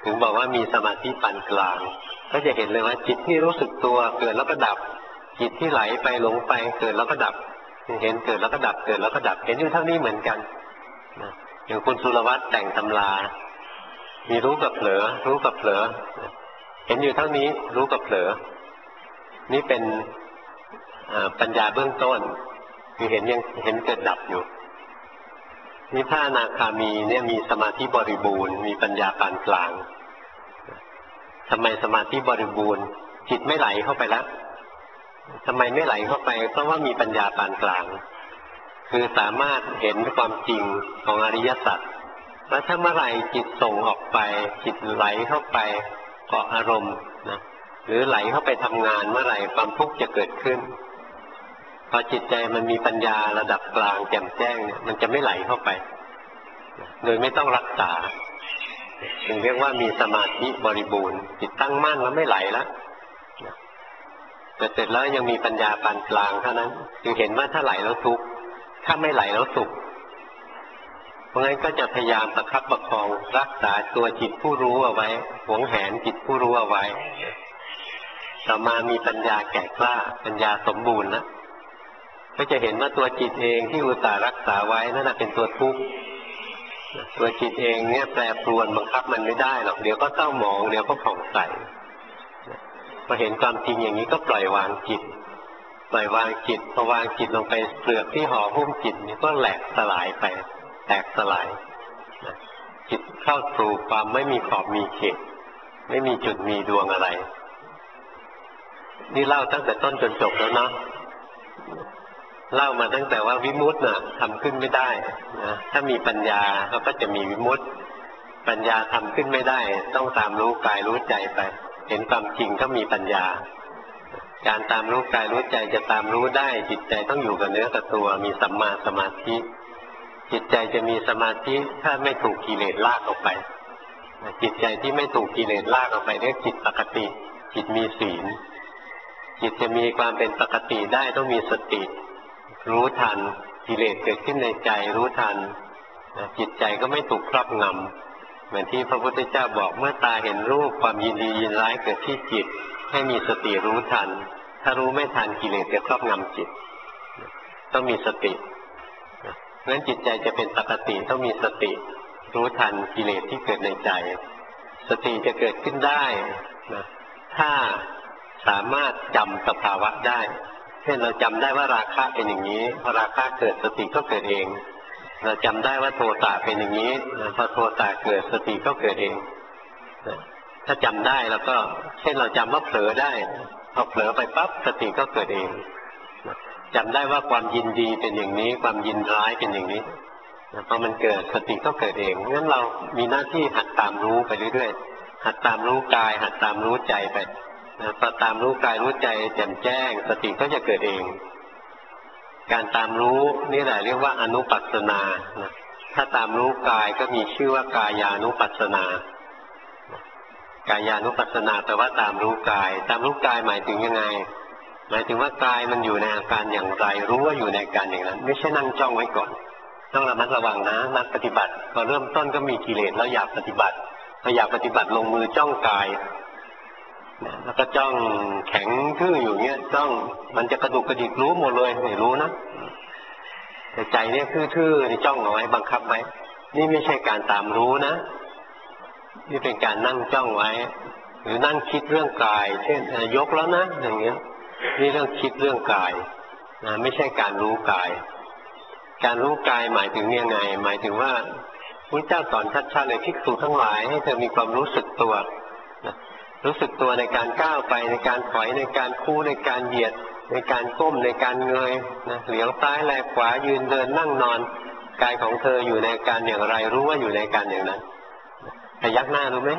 ถึงบอกว่ามีสมาธิปานกลางก็จะเห็นเลยว่าจิตที่รู้สึกตัวเกิดแล้วก็ดับจิตที่ไหลไปหลงไปเกิดแล้วก็ดับเห็นเกิดแล้วก็ดับเกิดแล้วก็ดับเห็นอยู่เท่านี้เหมือนกันอย่างคุณสุรวัตรแต่งตำรามีรู้กับเผลอรู้กับเผลอเห็นอยู่เท่านี้รู้กับเผลอนี่เป็นปัญญาเบื้องต้นคือเห็นยังเห็นเกิดดับอยู่นี่พระอนาคามีเนี่ยมีสมาธิบริบูรณ์มีปัญญาปานกลางทำไมสมาธิบริบูรณ์จิตไม่ไหลเข้าไปแล้วทำไมไม่ไหลเข้าไปเพราะว่ามีปัญญาปานกลางคือสามารถเห็นความจริงของอริยสัจแล้วถ้าเมื่อไหร่จิตส่งออกไปจิตไหลเข้าไปเกาะอารมณ์นะหรือไหลเข้าไปทำงานเมื่อไหร่ความทุกข์จะเกิดขึ้นพอจิตใจมันมีปัญญาระดับกลางแจ่มแจ้งเนี่ยมันจะไม่ไหลเข้าไปโดยไม่ต้องรักษาถึงเรียกว่ามีสมาธิบริบูรณ์จิตตั้งมั่นแล้วไม่ไหลแล้วแต่เสร็จแล้วยังมีปัญญาปานกลางเท่านั้นคือเห็นว่าถ้าไหลแล้วทุกข์ถ้าไม่ไหลแล้วสุขเพราะงั้นก็จะพยายามประคับประคองรักษาตัวจิตผู้รู้เอาไว้หวงแหนจิตผู้รู้เอาไว้ต่อมามีปัญญาแก่กล้าปัญญาสมบูรณ์นะก็จะเห็นว่าตัวจิตเองที่อุตส่าห์รักษาไว้นั่นเป็นตัวทุกข์ตัวจิตเองเนี่ยแปรปรวนบังคับมันไม่ได้หรอกเดี๋ยวก็เศร้าหมองเดี๋ยวก็ผ่องใสพอเห็นความจริงอย่างนี้ก็ปล่อยวางจิตปล่อยวางจิตพอวางจิตลงไปเปลือกที่ห่อหุ้มจิตนี่ก็แหลกสลายไปแตกสลายจิตเข้าสู่ความไม่มีขอบมีเขตไม่มีจุดมีดวงอะไรนี่เล่าตั้งแต่ต้นจนจบแล้วเนาะเล่ามาตั้งแต่ว่าวิมุตติน่ะทำขึ้นไม่ได้นะถ้ามีปัญญาเขาก็จะมีวิมุตติปัญญาทำขึ้นไม่ได้ต้องตามรู้กายรู้ใจไปเห็นความจริงก็มีปัญญาการตามรู้กายรู้ใจจะตามรู้ได้จิตใจต้องอยู่กับเนื้อกับตัวมีสัมมาสมาธิจิตใจจะมีสมาธิถ้าไม่ถูกกิเลสลากออกไปจิตใจที่ไม่ถูกกิเลสลากออกไปเรียกจิตปกติจิตมีศีลจิตจะมีความเป็นปกติได้ต้องมีสติรู้ทันกิเลสเกิดขึ้นในใจรู้ทันจิตใจก็ไม่ถูกครอบงำเหมือนที่พระพุทธเจ้าบอกเมื่อตาเห็นรูปความยินดียินร้ายเกิดที่จิตให้มีสติรู้ทันถ้ารู้ไม่ทันกิเลสจะครอบงำจิตต้องมีสติเพราะฉะนั้นจิตใจจะเป็นปกติต้องมีสติรู้ทันกิเลสที่เกิดในใจสติจะเกิดขึ้นได้ถ้าสามารถจำสภาวะได้เช่นเราจำได้ว่าราคะเป็นอย่างนี้พอราคะเกิดสติก็เกิดเองเราจำได้ว่าโทสะเป็นอย่างนี้พอโทสะเกิดสติก็เกิดเองถ้าจำได้แล้วก็เช่นเราจำว่าเผลอได้พอเผลอไปปั๊บสติก็เกิดเองจำได้ว่าความยินดีเป็นอย่างนี้ความยินร้ายเป็นอย่างนี้พอมันเกิดสติก็เกิดเองงั้นเรามีหน้าที่หัดตามรู้ไปเรื่อยๆหัดตามรู้กายหัดตามรู้ใจไปพอตามรู้กายรู้ใจแจ่มแจ้งสติก็จะเกิดเองการตามรู้นี่แหละเรียกว่าอนุปัสสนาถ้าตามรู้กายก็มีชื่อว่ากายานุปัสสนากายานุปัสสนาแปลว่าตามรู้กายตามรู้กายหมายถึงยังไงหมายถึงว่ากายมันอยู่ในอาการอย่างไรรู้ว่าอยู่ในอาการอย่างนั้นไม่ใช่นั่งจ้องไว้ก่อนต้องระมัดระวังนะนักปฏิบัติพอเริ่มต้นก็มีกิเลสแล้วอยากปฏิบัติพออยากปฏิบัติลงมือจ้องกายแล้วก็จ้องแข็งทื่ออยู่เงี้ยจ้องมันจะกระดุกกระดิกรู้หมดเลยไม่รู้นะแต่ใจเนี่ยทื่อๆนี่จ้องเอาไว้บังคับไว้นี่ไม่ใช่การตามรู้นะนี่เป็นการนั่งจ้องไว้หรือนั่งคิดเรื่องกายเช่นยกแล้วนะอย่างเงี้ยนี่เรื่องคิดเรื่องกายนะไม่ใช่การรู้กายการรู้กายหมายถึงยังไงหมายถึงว่าพระเจ้าสอนชัดๆเลยภิกษุทั้งหลายให้เธอมีความรู้สึกตัวรู้สึกตัวในการก้าวไปในการถอยในการคู่ในการเหยียดในการก้มในการเงยเหลียวซ้ายแลขวายืนเดินนั่งนอนกายของเธออยู่ในการอย่างไรรู้ว่าอยู่ในการอย่างนั้นพยักหน้ารู้ไหม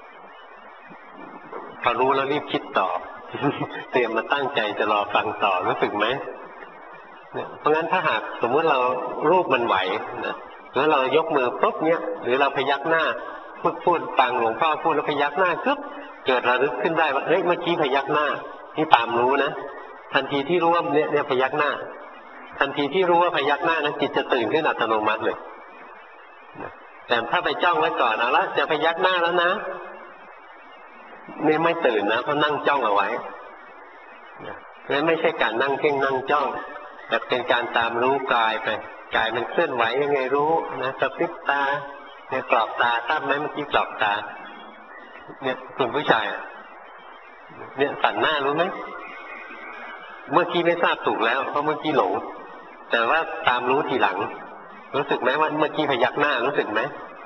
พอรู้แล้วรีบคิดต่อ เตรียมมาตั้งใจจะรอฟังต่อรู้สึกไหมเพราะงั้นถ้าหากสมมุติเรารูปมันไหวนะแล้วเรายกมือปุ๊บเนี้ยหรือเราพยักหน้าพูดฟังหลวงพ่อพูดแล้วพยักหน้าปุ๊บเกิดระลึกขึ้นได้ว่าเฮ้ยเมื่อกี้พยักหน้านี่ตามรู้นะทันทีที่รู้ว่าเนี่ยพยักหน้าทันทีที่รู้ว่าพยักหน้านั้นจิตจะตื่นขึ้นอัตโนมัติเลยแต่ถ้าไปจ้องไว้ก่อนเอาละจะพยักหน้าแล้วนะนี่ไม่ตื่นนะเพราะนั่งจ้องเอาไว้นั่นไม่ใช่การนั่งเพ่งนั่งจ้องแต่เป็นการตามรู้กายไปกายมันเคลื่อนไหวยังไงรู้นะกระพริบตาเนี่ยกรอบตาทราบไหมเมื่อกี้กรอบตาเนี่ยคุณผู้ชายเนี่ยสั่นหน้ารู้ไหมเมื่อกี้ไม่ทราบถูกแล้วเพราะเมื่อกี้หลงแต่ว่าตามรู้ทีหลังรู้สึกไหมว่าเมื่อกี้พยักหน้ารู้สึกไหม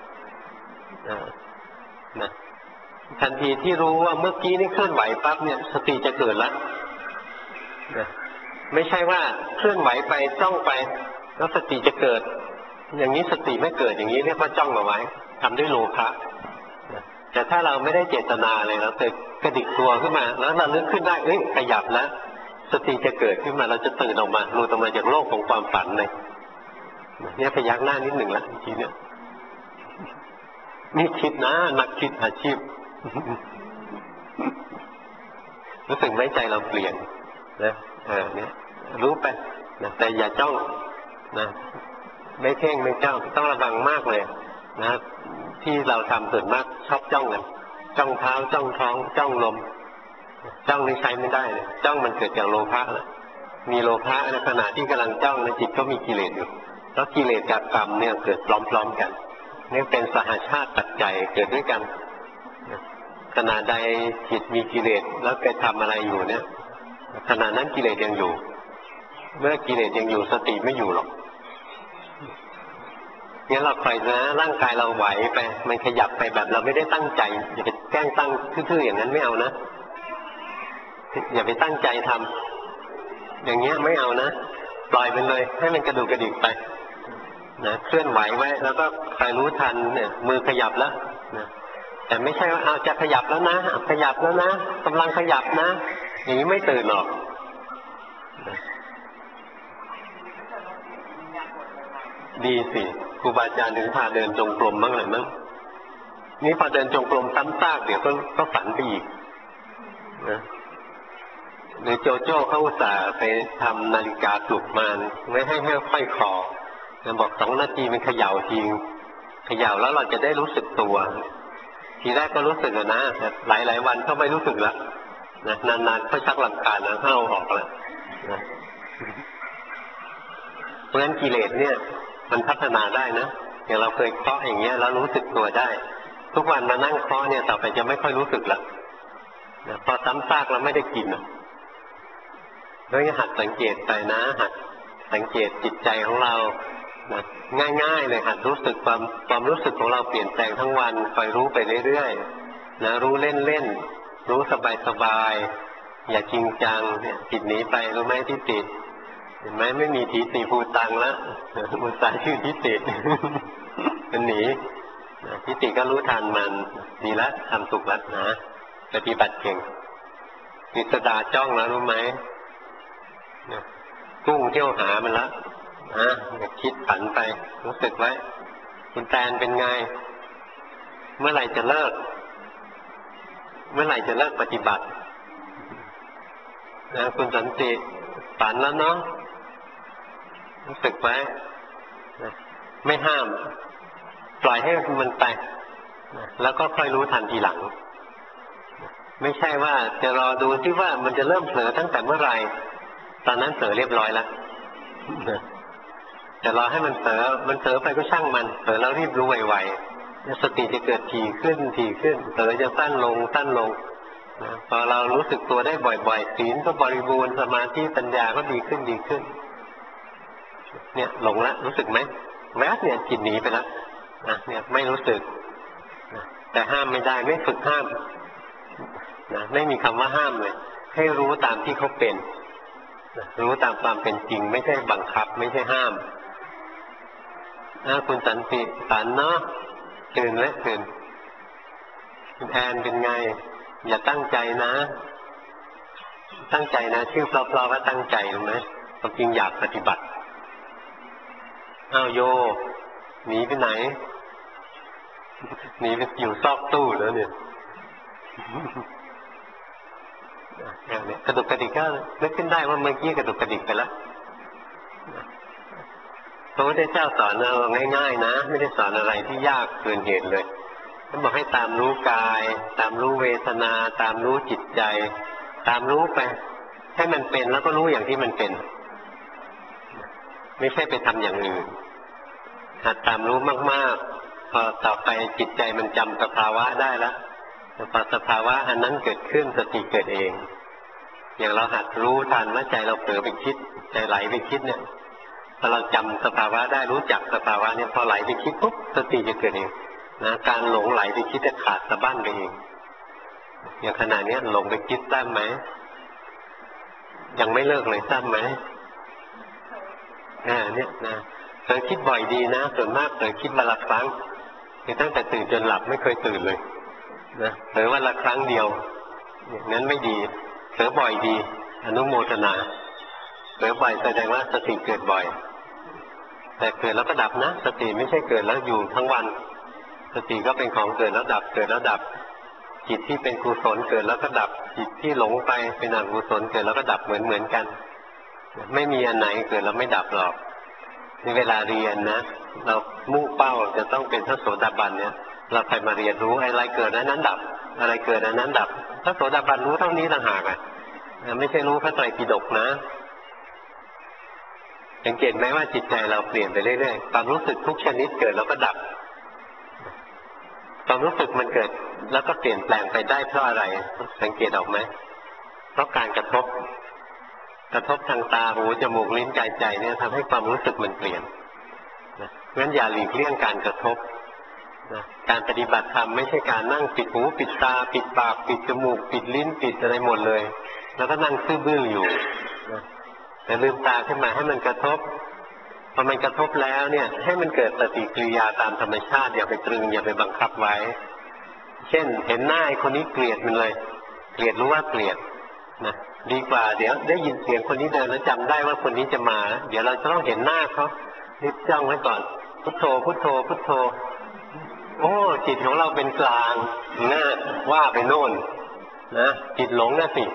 นะทันทีที่รู้ว่าเมื่อกี้นี่เคลื่อนไหวปั๊บเนี่ยสติจะเกิดแล้วนะไม่ใช่ว่าเคลื่อนไหวไปจ้องไปแล้วสติจะเกิดอย่างนี้สติไม่เกิดอย่างนี้เรียกว่าจ้องเอาไว้ทำด้วยโลภะแต่ถ้าเราไม่ได้เจตนาเลยเราแต่กระดิกตัวขึ้นมาแล้วเราลึกขึ้นได้ขยับแล้วสติจะเกิดขึ้นมาเราจะตื่นออกมาหลุดออกมาจากโลกของความฝันเลยเนี่ยพยักหน้านิดหนึ่งละทีเนี่ยนี่คิดนะนักคิดอาชีพรู้สึกไหมใจเราเปลี่ยนนะเนี่ยรู้ไปนะแต่อย่าจ้องนะไม่เพ่งไม่จ้องต้องระวังมากเลยนะที่เราทำส่วนมากชอบจ้องกันจ้องเท้าจ้องท้องจ้องลมจ้องนี่ใช้ไม่ได้เลยจ้องมันเกิดจากโลภะนะมีโลภะในขณะที่กำลังจ้องในจิตก็มีกิเลสอยู่แล้วกิเลสกับกรรมเนี่ยเกิดพร้อมๆกันนี่เป็นสหชาติปัจจัยเกิดด้วยกันขณะใดจิตมีกิเลสแล้วไปทำอะไรอยู่เนี่ยขณะนั้นกิเลสยังอยู่เมื่อกิเลสยังอยู่สติไม่อยู่หรอกงั้นเราคอยนะร่างกายเราไหวไปมันขยับไปแบบเราไม่ได้ตั้งใจอย่าไปแกล้งตั้งทื่อๆอย่างนั้นไม่เอานะอย่าไปตั้งใจทำอย่างเงี้ยไม่เอานะปล่อยมันเลยให้มันกระดูกกระดิกไปนะเคลื่อนไหวไว้แล้วก็คอยรู้ทันเนี่ยมือขยับแล้วนะแต่ไม่ใช่ว่าเอาจะขยับแล้วนะขยับแล้วนะกำลังขยับนะอย่างนี้ไม่ตื่นหรอกดีสิครูบาอาจารย์ถึงพาเดินจงกรมบ้างเลยมั้งนี่พอเดินจงกรมซ้ำซากเดี๋ยวก็ฝันไปอีกนะในโจโจ้เขาอุตส่าห์ไปทำนาฬิกาปลุกมาไม่ให้ค่อยคอแล้วบอก2 นาทีมันเขย่าทีเขย่าแล้วเราจะได้รู้สึกตัวทีแรกก็รู้สึกนะแต่หลายวันก็ไม่รู้สึกแล้วนะนานๆก็ชักรำคาญแล้วเอาออกแล้วนะเพราะฉะนั้นกิเลสเนี่ยมันพัฒนาได้นะอย่างเราเคยเคาะอย่างเงี้ยแล้วรู้สึกตัวได้ทุกวันมานั่งเคาะเนี่ยต่อไปจะไม่ค่อยรู้สึกละนะพอซ้ำซากเราไม่ได้กินแล้วก็หัดสังเกตไปนะหัดสังเกตจิตใจของเรานะง่ายๆเลยหัดรู้สึกความรู้สึกของเราเปลี่ยนแปลงทั้งวันคอยรู้ไปเรื่อยๆนะรู้เล่นๆรู้สบายๆอย่าจริงจังเนี่ยจิตหนีไปรู้ไหมที่ติดเห็นไหมไม่มีทีติภูตังแล้วอุตส่าห์ชื่อทิฏฐิมันหนีทิฏฐิก็รู้ทันมันดีแล้วทำถูกแล้วนะปฏิบัติเก่งกิสดาจ้องแล้วรู้ไหมกุ้งเที่ยวหามันแล้วนะอย่าคิดผันไปรู้สึกไว้คุณแตนเป็นไงเมื่อไหร่จะเลิกปฏิบัตินะคุณสันติฝันแล้วเนาะรู้สึกไว้ไม่ห้ามปล่อยให้มันไปแล้วก็ค่อยรู้ทันทีหลังไม่ใช่ว่าจะรอดูที่ว่ามันจะเริ่มเผลอตั้งแต่เมื่อไหร่ตอนนั้นเผลอเรียบร้อยแล้วแต่รอให้มันเผลอไปก็ช่างมันเผลอแล้วรีบรู้ไวๆสติจะเกิดถี่ขึ้นเผลอจะสั้นลงพอเรารู้สึกตัวได้บ่อยๆศีลก็บริบูรณ์สมาธิปัญญาก็ดีขึ้นเนี่ยหลงแล้วรู้สึกไหมแวบเนี่ยจิตหนีไปแล้วนะเนี่ยไม่รู้สึกนะแต่ห้ามไม่ได้ไม่ฝึกห้ามนะไม่มีคำว่าห้ามเลยให้รู้ตามที่เขาเป็นนะรู้ตามความเป็นจริงไม่ใช่บังคับไม่ใช่ห้ามนะคุณสันติฝันเนาะตื่นคุณแอนเป็นไงอย่าตั้งใจนะชื่อเพราะว่าตั้งใจรู้ไหมความจริงอยากปฏิบัติอ้าวโยหนีไปไหนหนีไปอยู่ซอกตู้แล้วเนี่ยกระดุกกระดิกก็นึกขึ้นได้ว่าเมื่อกี้กระดุกกระดิกไปแล้วพระพุทธเจ้าสอนเราง่ายๆนะไม่ได้สอนอะไรที่ยากเกินเหตุเลยท่านบอกให้ตามรู้กายตามรู้เวทนาตามรู้จิตใจตามรู้ไปให้มันเป็นแล้วก็รู้อย่างที่มันเป็นไม่ใช่ไปทำอย่างอื่นหัดตามรู้มากๆพอต่อไปจิตใจมันจำสภาวะได้แล้วพอสภาวะอันนั้นเกิดขึ้นสติเกิดเองอย่างเราหัดรู้ทันว่าใจเราเผลอไปคิดใจไหลไปคิดเนี่ยพอเราจำสภาวะได้รู้จักสภาวะเนี่ยพอไหลไปคิดปุ๊บสติจะเกิดเองนะการหลงไหลไปคิดจะขาดสะบั้นไปเองอย่างขณะนี้หลงไปคิดทราบไหมยังไม่เลิกเลยทราบไหมเนี่ยนะเคยคิดบ่อยดีนะส่วนมากเคยคิดวันละครั้งตั้งแต่ตื่นจนหลับไม่เคยตื่นเลยนะหรือวันละครั้งเดียวอย่างนั้นไม่ดีเผลอบ่อยดีอนุโมทนาเผลอบ่อยแสดงว่าสติเกิดบ่อยแต่เกิดแล้วก็ดับนะสติไม่ใช่เกิดแล้วอยู่ทั้งวันสติก็เป็นของเกิดแล้วดับเกิดแล้วดับจิตที่เป็นกุศลเกิดแล้วก็ดับจิตที่หลงไปเป็นอกุศลเกิดแล้วก็ดับเหมือนกันไม่มีอันไหนเกิดแล้วไม่ดับหรอกในเวลาเรียนนะเรามุ่งเป้าจะต้องเป็นพระโสดาบันเนี่ยเราใครมาเรียนรู้อะไรเกิดนั้นดับอะไรเกิดนั้นดับพระโสดาบันรู้เท่านี้ต่างหากไม่ใช่รู้พระไตรปิฎกนะสังเกตไหมว่าจิตใจเราเปลี่ยนไปเรื่อยๆความรู้สึกทุกชนิดเกิดแล้วก็ดับความรู้สึกมันเกิดแล้วก็เปลี่ยนแปลงไปได้เพราะอะไรสังเกตออกไหมเพราะการกระทบทางตาหูจมูกลิ้นกายใจเนี่ยทำให้ความรู้สึกมันเปลี่ยนงั้นอย่าหลีกเลี่ยงการกระทบการปฏิบัติธรรมไม่ใช่การนั่งปิดหูปิดตาปิดปากปิดจมูกปิดลิ้นปิดอะไรหมดเลยแล้วก็นั่งซื่อบื้ออยู่แต่ลืมตาขึ้นมาให้มันกระทบพอมันกระทบแล้วเนี่ยให้มันเกิดปฏิกิริยาตามธรรมชาติอย่าไปตรึงอย่าไปบังคับไว้เช่นเห็นหน้าไอ้คนนี้เกลียดมันเลยเกลียดรู้ว่าเกลียดนะดีกว่าเดี๋ยวได้ยินเสียงคนนี้เดินแล้วจำได้ว่าคนนี้จะมาเดี๋ยวเราจะต้องเห็นหน้าเขารีบจ้องไว้ก่อนพุทโธพุทโธพุทโธโอ้จิตของเราเป็นกลางนะว่าไปโน่นนะจิตหลงน่ะสิ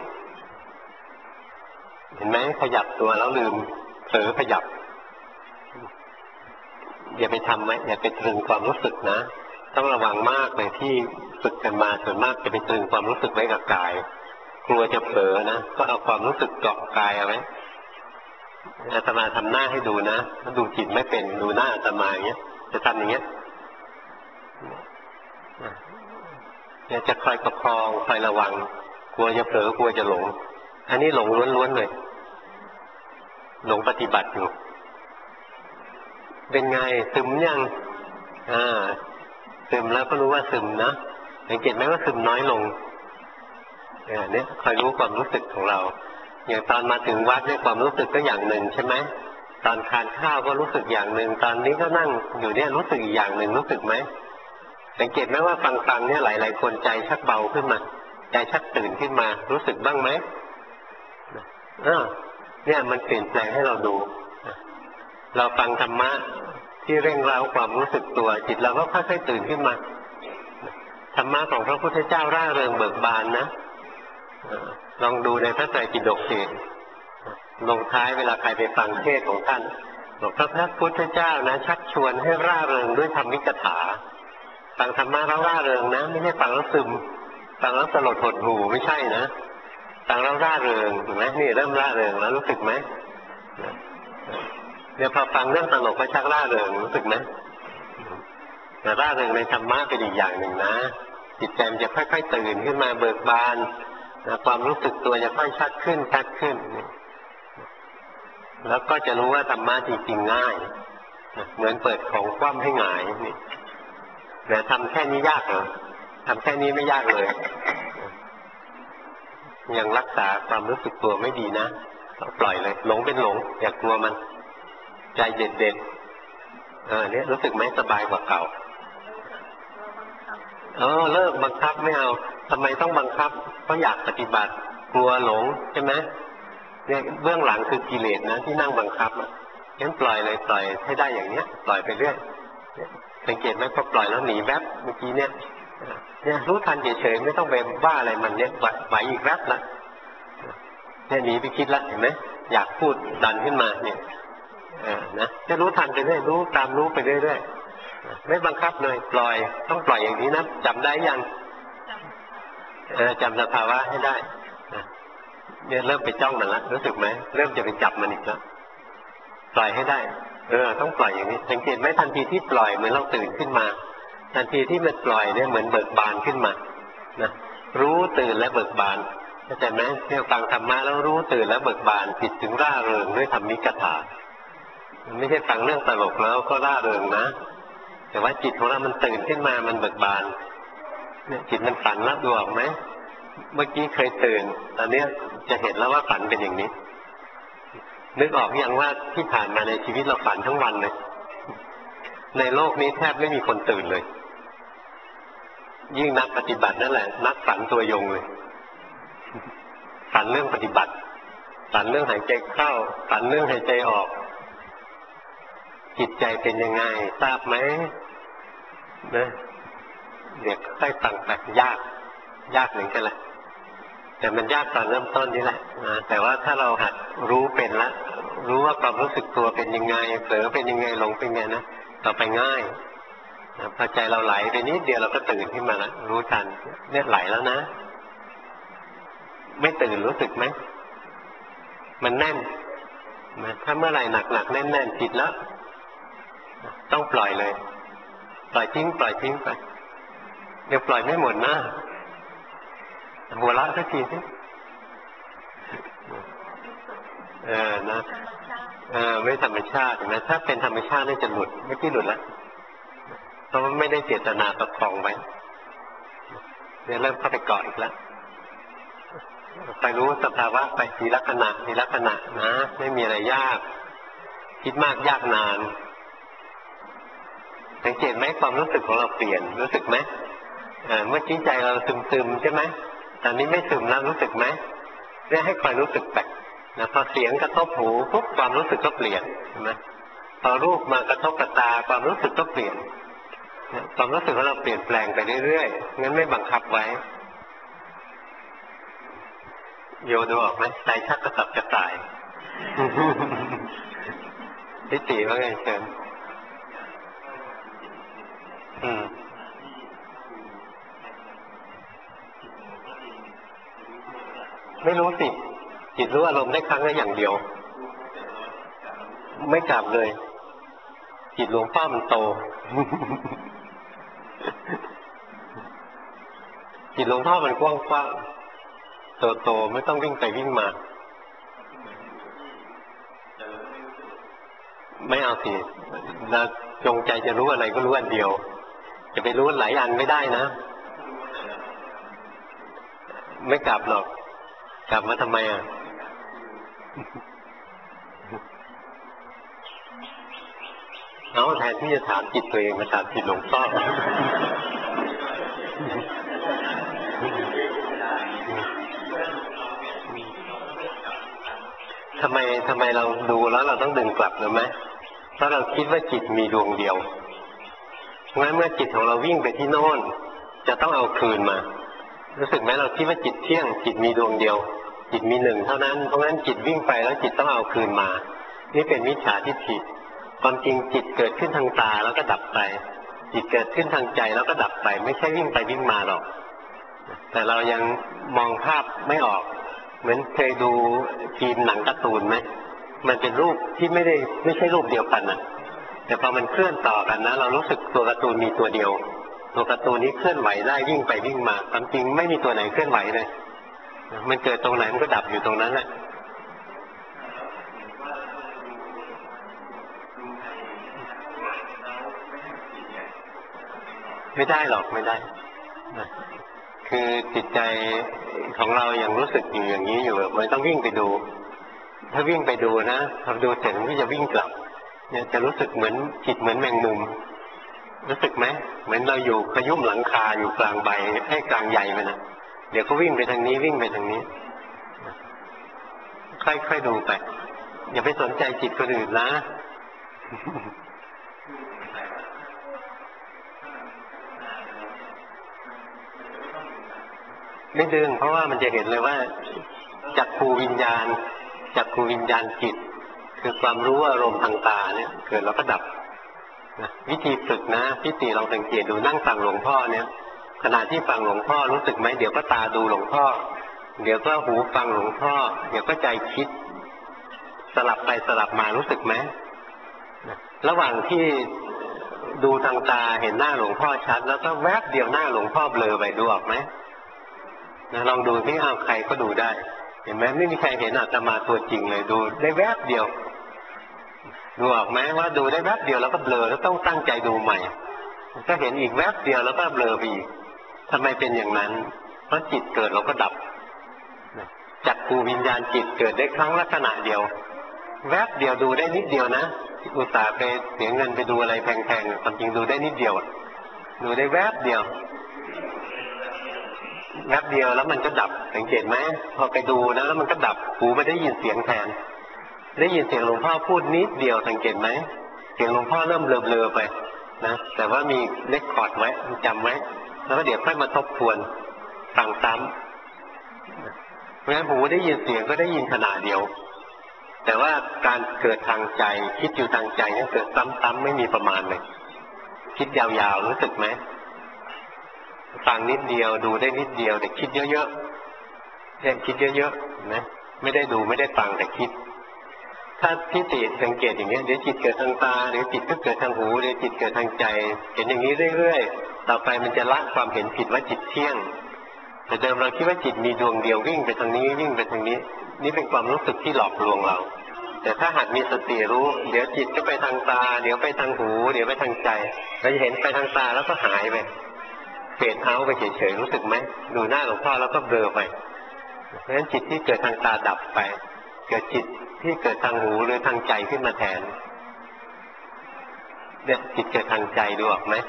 เห็นไหมขยับตัวแล้วลืมเผลอขยับอย่าไปทำไหมอย่าไปตรึงความรู้สึกนะต้องระวังมากเลยที่ฝึกกันมาส่วนมากจะไปตรึงความรู้สึกไว้กับกายกลัวจะเผลอนะก็เอาความรู้สึกเกาะกายเอาไว้อาตมาทำหน้าให้ดูนะถ้าดูจิตไม่เป็นดูหน้าอาตมาอย่างเงี้ยจะทำอย่างเงี้ยเนี่ยจะคอยประคองคอยระวังกลัวจะเผลอกลัวจะหลงอันนี้หลงล้วนๆเลยหลงปฏิบัติอยู่เป็นไงซึมยังซึมแล้วก็รู้ว่าซึมนะสังเกตไหมว่าซึมน้อยลงเนี่ยคอยรู้ความรู้สึกของเราอย่างตอนมาถึงวัดเนี่ยความรู้สึกก็อย่างหนึ่งใช่ไหมตอนทานข้าวก็รู้สึกอย่างหนึ่งตอนนี้ก็นั่งอยู่เนี่ยรู้สึกอีกอย่างหนึ่งรู้สึกไหมสังเกตไหมว่าฟังเนี่ยหลายๆคนใจชักเบาขึ้นมาใจชักตื่นขึ้นมารู้สึกบ้างไหมเนี่ยมันเปลี่ยนแปลงให้เราดูเราฟังธรรมะที่เร่งเร้าความรู้สึกตัวจิตเราก็ค่อยๆตื่นขึ้นมาธรรมะของพระพุทธเจ้าร่าเริงเบิกบานนะลองดูในพระไตรปิฎกสิลงท้ายเวลาใครไปฟังเทศของท่านบอกพระพุทธเจ้านะชักชวนให้ร่าเริงด้วยธรรมิกถาฟังธรรมะแล้วร่าเริงนะไม่ใช่ฟังแล้วซึมฟังแล้วสลดหดหู่ไม่ใช่นะฟังแล้วร่าเริงเห็นไหมนี่เริ่มร่าเริงแล้วรู้สึกไหมเดี๋ยวพอฟังเรื่องตลกก็ชักร่าเริงรู้สึกไหมแต่ร่าเริงในธรรมะเป็นอีกอย่างหนึ่งนะจิตใจมันจะค่อยๆตื่นขึ้นมาเบิกบานความรู้สึกตัวจะค่อยชัดขึ้นแล้วก็จะรู้ว่าธรรมะจริงๆง่ายเหมือนเปิดของคว่ำให้หงายนี่แต่ทำแค่นี้ยากเหรอทำแค่นี้ไม่ยากเลยยังรักษาความรู้สึกตัวไม่ดีนะปล่อยเลยหลงเป็นหลงอย่ากลัวมันใจเด็ดๆเนี่ยรู้สึกไหมสบายกว่าเก่าเลิกบังคับไม่เอาทำไมต้องบังคับเพราะอยากปฏิบัติกลัวหลงใช่ไหมเนี่ยเบื้องหลังคือกิเลสนะที่นั่งบังคับงั้นปล่อยเลยปล่อยให้ได้อย่างเนี้ยปล่อยไปเรื่อยสังเกตไหมพอปล่อยแล้วหนีแวบเมื่อกี้เนี่ยรู้ทันเฉยๆไม่ต้องไปว่าอะไรมันเนี่ยไหวอีกแวบละเนี่ยหนีไปคิดละเห็นไหมอยากพูดดันขึ้นมาเนี่ยนะจะรู้ทันไปเรื่อยรู้ตามรู้ไปเรื่อยไม่บังคับเลยปล่อยต้องปล่อยอย่างนี้นะจำได้ยังจำสภาวะให้ได้เนี่ยเริ่มไปจ้องมันละรู้สึกไหมเริ่มจะไปจับมันอีกแล้วปล่อยให้ได้ต้องปล่อยอย่างนี้สังเกตไหมทันทีที่ปล่อยเหมือนเราตื่นขึ้นมาทันทีที่มันปล่อยเนี่ยเหมือนเบิกบานขึ้นมานะรู้ตื่นและเบิกบานเข้าใจไหมเนี่ยฟังธรรมะแล้วรู้ตื่นและเบิกบานจิตถึงร่าเริงด้วยธรรมิกถาไม่ใช่ฟังเรื่องตลกแล้วก็ร่าเริงนะแต่ว่าจิตของเรามันตื่นขึ้นมามันเบิกบานเนี่ยจิตมันฝันแล้วดูออกไหมเมื่อกี้เคยตื่นตอนนี้จะเห็นแล้วว่าฝันเป็นอย่างนี้นึกออกยังว่าที่ผ่านมาในชีวิตเราฝันทั้งวันเลยในโลกนี้แทบไม่มีคนตื่นเลยยิ่งนักปฏิบัตินั่นแหละนักฝันตัวยงเลยฝันเรื่องปฏิบัติฝันเรื่องหายใจเข้าฝันเรื่องหายใจออกจิตใจเป็นยังไงทราบไหมนะเด็กค่อยฟังไปยากเหมือนกันแหละแต่มันยากตอนเริ่มต้นนี่แหละนะแต่ว่าถ้าเราหัดรู้เป็นแล้วรู้ว่าความรู้สึกตัวเป็นยังไงเผลอเป็นยังไงหลงเป็นยังไงนะต่อไปง่ายนะพอใจเราไหลไปนิดเดียวเราก็ตื่นขึ้นมาแล้วรู้ทันเนี่ยไหลแล้วนะไม่ตื่นรู้สึกไหมมันแน่นนะถ้าเมื่อไหร่หนักๆแน่นๆจิตแล้วต้องปล่อยเลยปล่อยทิ้งไปเดี๋ยวปล่อยไม่หมดนะหัวเราะสักทีสินะไม่ธรรมชาตินะถ้าเป็นธรรมชาตินี่จะหลุดไม่ที่หลุดแล้วเพราะว่าไม่ได้เจตนาประคองไว้เนี่ยเริ่มเข้าไปเกาะอีกแล้วไปรู้สภาวะไปทีละขณะนะไม่มีอะไรยากคิดมากยากนานสังเกตไหมความรู้สึกของเราเปลี่ยนรู้สึกไหมเมื่อกี้ใจเราซึมใช่ไหมตอนนี้ไม่ซึมแล้วรู้สึกไหมเนี่ยให้คอยรู้สึกไปนะพอเสียงกระทบหูปุ๊บความรู้สึกก็เปลี่ยนใช่ไหมพอรูปมากระทบกับตาความรู้สึกก็เปลี่ยนความรู้สึกของเราเปลี่ยนแปลงไปเรื่อยๆงั้นไม่บังคับไว้โยดูออกไหมใจชักกระสับกระส่ายทิฏฐิว่าไงเชิญไม่รู้สิจิตรู้อารมณ์ได้ครั้งละอย่างเดียวไม่กลับเลยจิตหลวงพ่อมันโตจิตหลวงพ่อมันกว้างๆโตไม่ต้องวิ่งไปวิ่งมาไม่เอาสิเราจงใจจะรู้อะไรก็รู้อันเดียวจะไปรู้หลายอันไม่ได้นะไม่กลับหรอกกลับมาทำไมเอาแทนที่จะถามจิตตัวเองมาถามจิตหลวงพ่อทำไมเราดูแล้วเราต้องดึงกลับรู้ไหมเพราะเราคิดว่าจิตมีดวงเดียวงั้นเมื่อจิตของเราวิ่งไปที่โน่นจะต้องเอาคืนมารู้สึกไหมเราคิดว่าจิตเที่ยงจิตมีดวงเดียวจิตมีหนึ่งเท่านั้นเพราะงั้นจิตวิ่งไปแล้วจิตต้องเอาคืนมานี่เป็นมิจฉาทิฏฐิความจริงจิตเกิดขึ้นทางตาแล้วก็ดับไปจิตเกิดขึ้นทางใจแล้วก็ดับไปไม่ใช่วิ่งไปวิ่งมาหรอกแต่เรายังมองภาพไม่ออกเหมือนเคยดูฟิล์มหนังการ์ตูนไหมมันเป็นรูปที่ไม่ใช่รูปเดียวกันนะแต่พอมันเคลื่อนต่อกันนะเรารู้สึกตัวการ์ตูนมีตัวเดียวตัวการ์ตูนนี้เคลื่อนไหวได้วิ่งไปวิ่งมาความจริงไม่มีตัวไหนเคลื่อนไหวเลยมันเกิดตรงไหนมันก็ดับอยู่ตรงนั้นแหละไม่ได้หรอกไม่ได้คือจิตใจของเรายังรู้สึกอยู่อย่างนี้อยู่มันต้องวิ่งไปดูถ้าวิ่งไปดูนะพอดูเสร็จมันจะวิ่งกลับเนี่ยจะรู้สึกเหมือนจิตเหมือนแมงมุมรู้สึกไหมเหมือนเราอยู่ขยุ่มหลังคาอยู่กลางใบให้กลางใหญ่ไปนะเดี๋ยวก็วิ่งไปทางนี้วิ่งไปทางนี้ค่อยๆดูไปอย่าไปสนใจจิตคนอื่นนะไม่ดึงเพราะว่ามันจะเห็นเลยว่าจักขูวิญญาณจิตคือความรู้อารมณ์ทางตาเนี่ยเกิดแล้วก็ดับวิธีฝึกนะพี่ติลองสังเกตดูนั่งฟังหลวงพ่อเนี่ยขณะที่ฟังหลวงพ่อรู้สึกไหมเดี๋ยวก็ตาดูหลวงพ่อเดี๋ยวก็หูฟังหลวงพ่อเดี๋ยวก็ใจคิดสลับไปสลับมารู้สึกไหมระหว่างที่ดูทางตาเห็นหน้าหลวงพ่อชัดแล้วก็แวบเดียวหน้าหลวงพ่อเบลอไปดูออกไหมลองดูที่เอาใครก็ดูได้เห็นไหมไม่มีใครเห็นอาตมาตัวจริงเลยดูได้แวบเดียวดูออกไหมว่าดูได้แวบเดียวแล้วก็เบลอแล้วต้องตั้งใจดูใหม่ก็เห็นอีกแวบเดียวแล้วก็เบลอไปอีกทำไมเป็นอย่างนั้นเพราะจิตเกิดเราก็ดับจักรวิญญาณจิตเกิดได้ครั้งละขณะเดียวแวบเดียวดูได้นิดเดียวนะอุตส่าห์ไปเสียเงินไปดูอะไรแพงๆความจริงดูได้นิดเดียวดูได้แวบเดียวแวบเดียวแล้วมันก็ดับสังเกตไหมพอไปดูนะแล้วมันก็ดับหูไม่ได้ยินเสียงแทนได้ยินเสียงหลวงพ่อพูดนิดเดียวสังเกตไหมเสียงหลวงพ่อเริ่มเบลอๆไปนะแต่ว่ามีเล็กคอร์ดไว้จำไว้แล้วก็เดี๋ยวค่อยมาทบทวนฟังซ้ำเพราะฉะนั้นหูได้ยินเสียงก็ได้ยินขณะเดียวแต่ว่าการเกิดทางใจคิดอยู่ทางใจเนี่ยเกิดซ้ำๆไม่มีประมาณเลยคิดยาวๆรู้สึกไหมฟังนิดเดียวดูได้นิดเดียวแต่คิดเยอะๆเนี่ยคิดเยอะๆนะไม่ได้ดูไม่ได้ฟังแต่คิดถ้าที่ติสังเกตอย่างนี้เดี๋ยวจิตเกิดทางตาเดี๋ยวจิตก็เกิดทางหูเดี๋ยวจิตเกิดทางใจเห็นอย่างนี้เรื่อยๆต่อไปมันจะละความเห็นผิดว่าจิตเที่ยงแต่เดิมเราคิดว่าจิตมีดวงเดียววิ่งไปทางนี้วิ่งไปทางนี้นี่เป็นความรู้สึกที่หลอกลวงเราแต่ถ้าหากมีสติรู้เดี๋ยวจิตก็ไปทางตาเดี๋ยวไปทางหูเดี๋ยวไปทางใจเราจะเห็นไปทางตาแล้วก็หายไปเฟดเอาไปเฉยๆรู้สึกไหมดูหน้าหลวงพ่อแล้วก็เบลอไปเพราะฉะนั้นจิตที่เกิดทางตาดับไปเกิดจิตที่เกิดทางหูหรือทางใจขึ้นมาแทนเนี่ยจิตเกิดทางใจดูออกไหม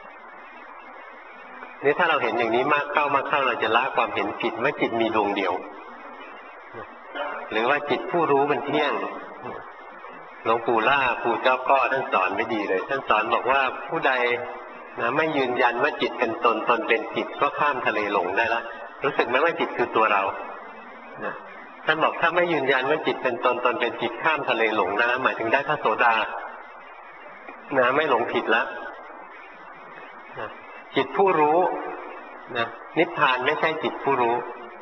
นี่ถ้าเราเห็นอย่างนี้มากเข้าเราจะละความเห็นผิดว่าจิตมีดวงเดียวหรือว่าจิตผู้รู้มันเที่ยงหลวงปู่ล่าปู่เจ้าก้อท่านสอนไม่ดีเลยท่านสอนบอกว่าผู้ใดนะไม่ยืนยันว่าจิตเป็นตนตนเป็นจิตก็ข้ามทะเลหลงได้ละรู้สึกไหมว่าจิตคือตัวเรานะท่านบอกถ้าไม่ยืนยันว่าจิตเป็นตนตนเป็นจิตข้ามทะเลหลงนะหมายถึงได้พระโสดานะไม่หลงผิดแล้วนะจิตผู้รู้นะนิพพานไม่ใช่จิตผู้รู้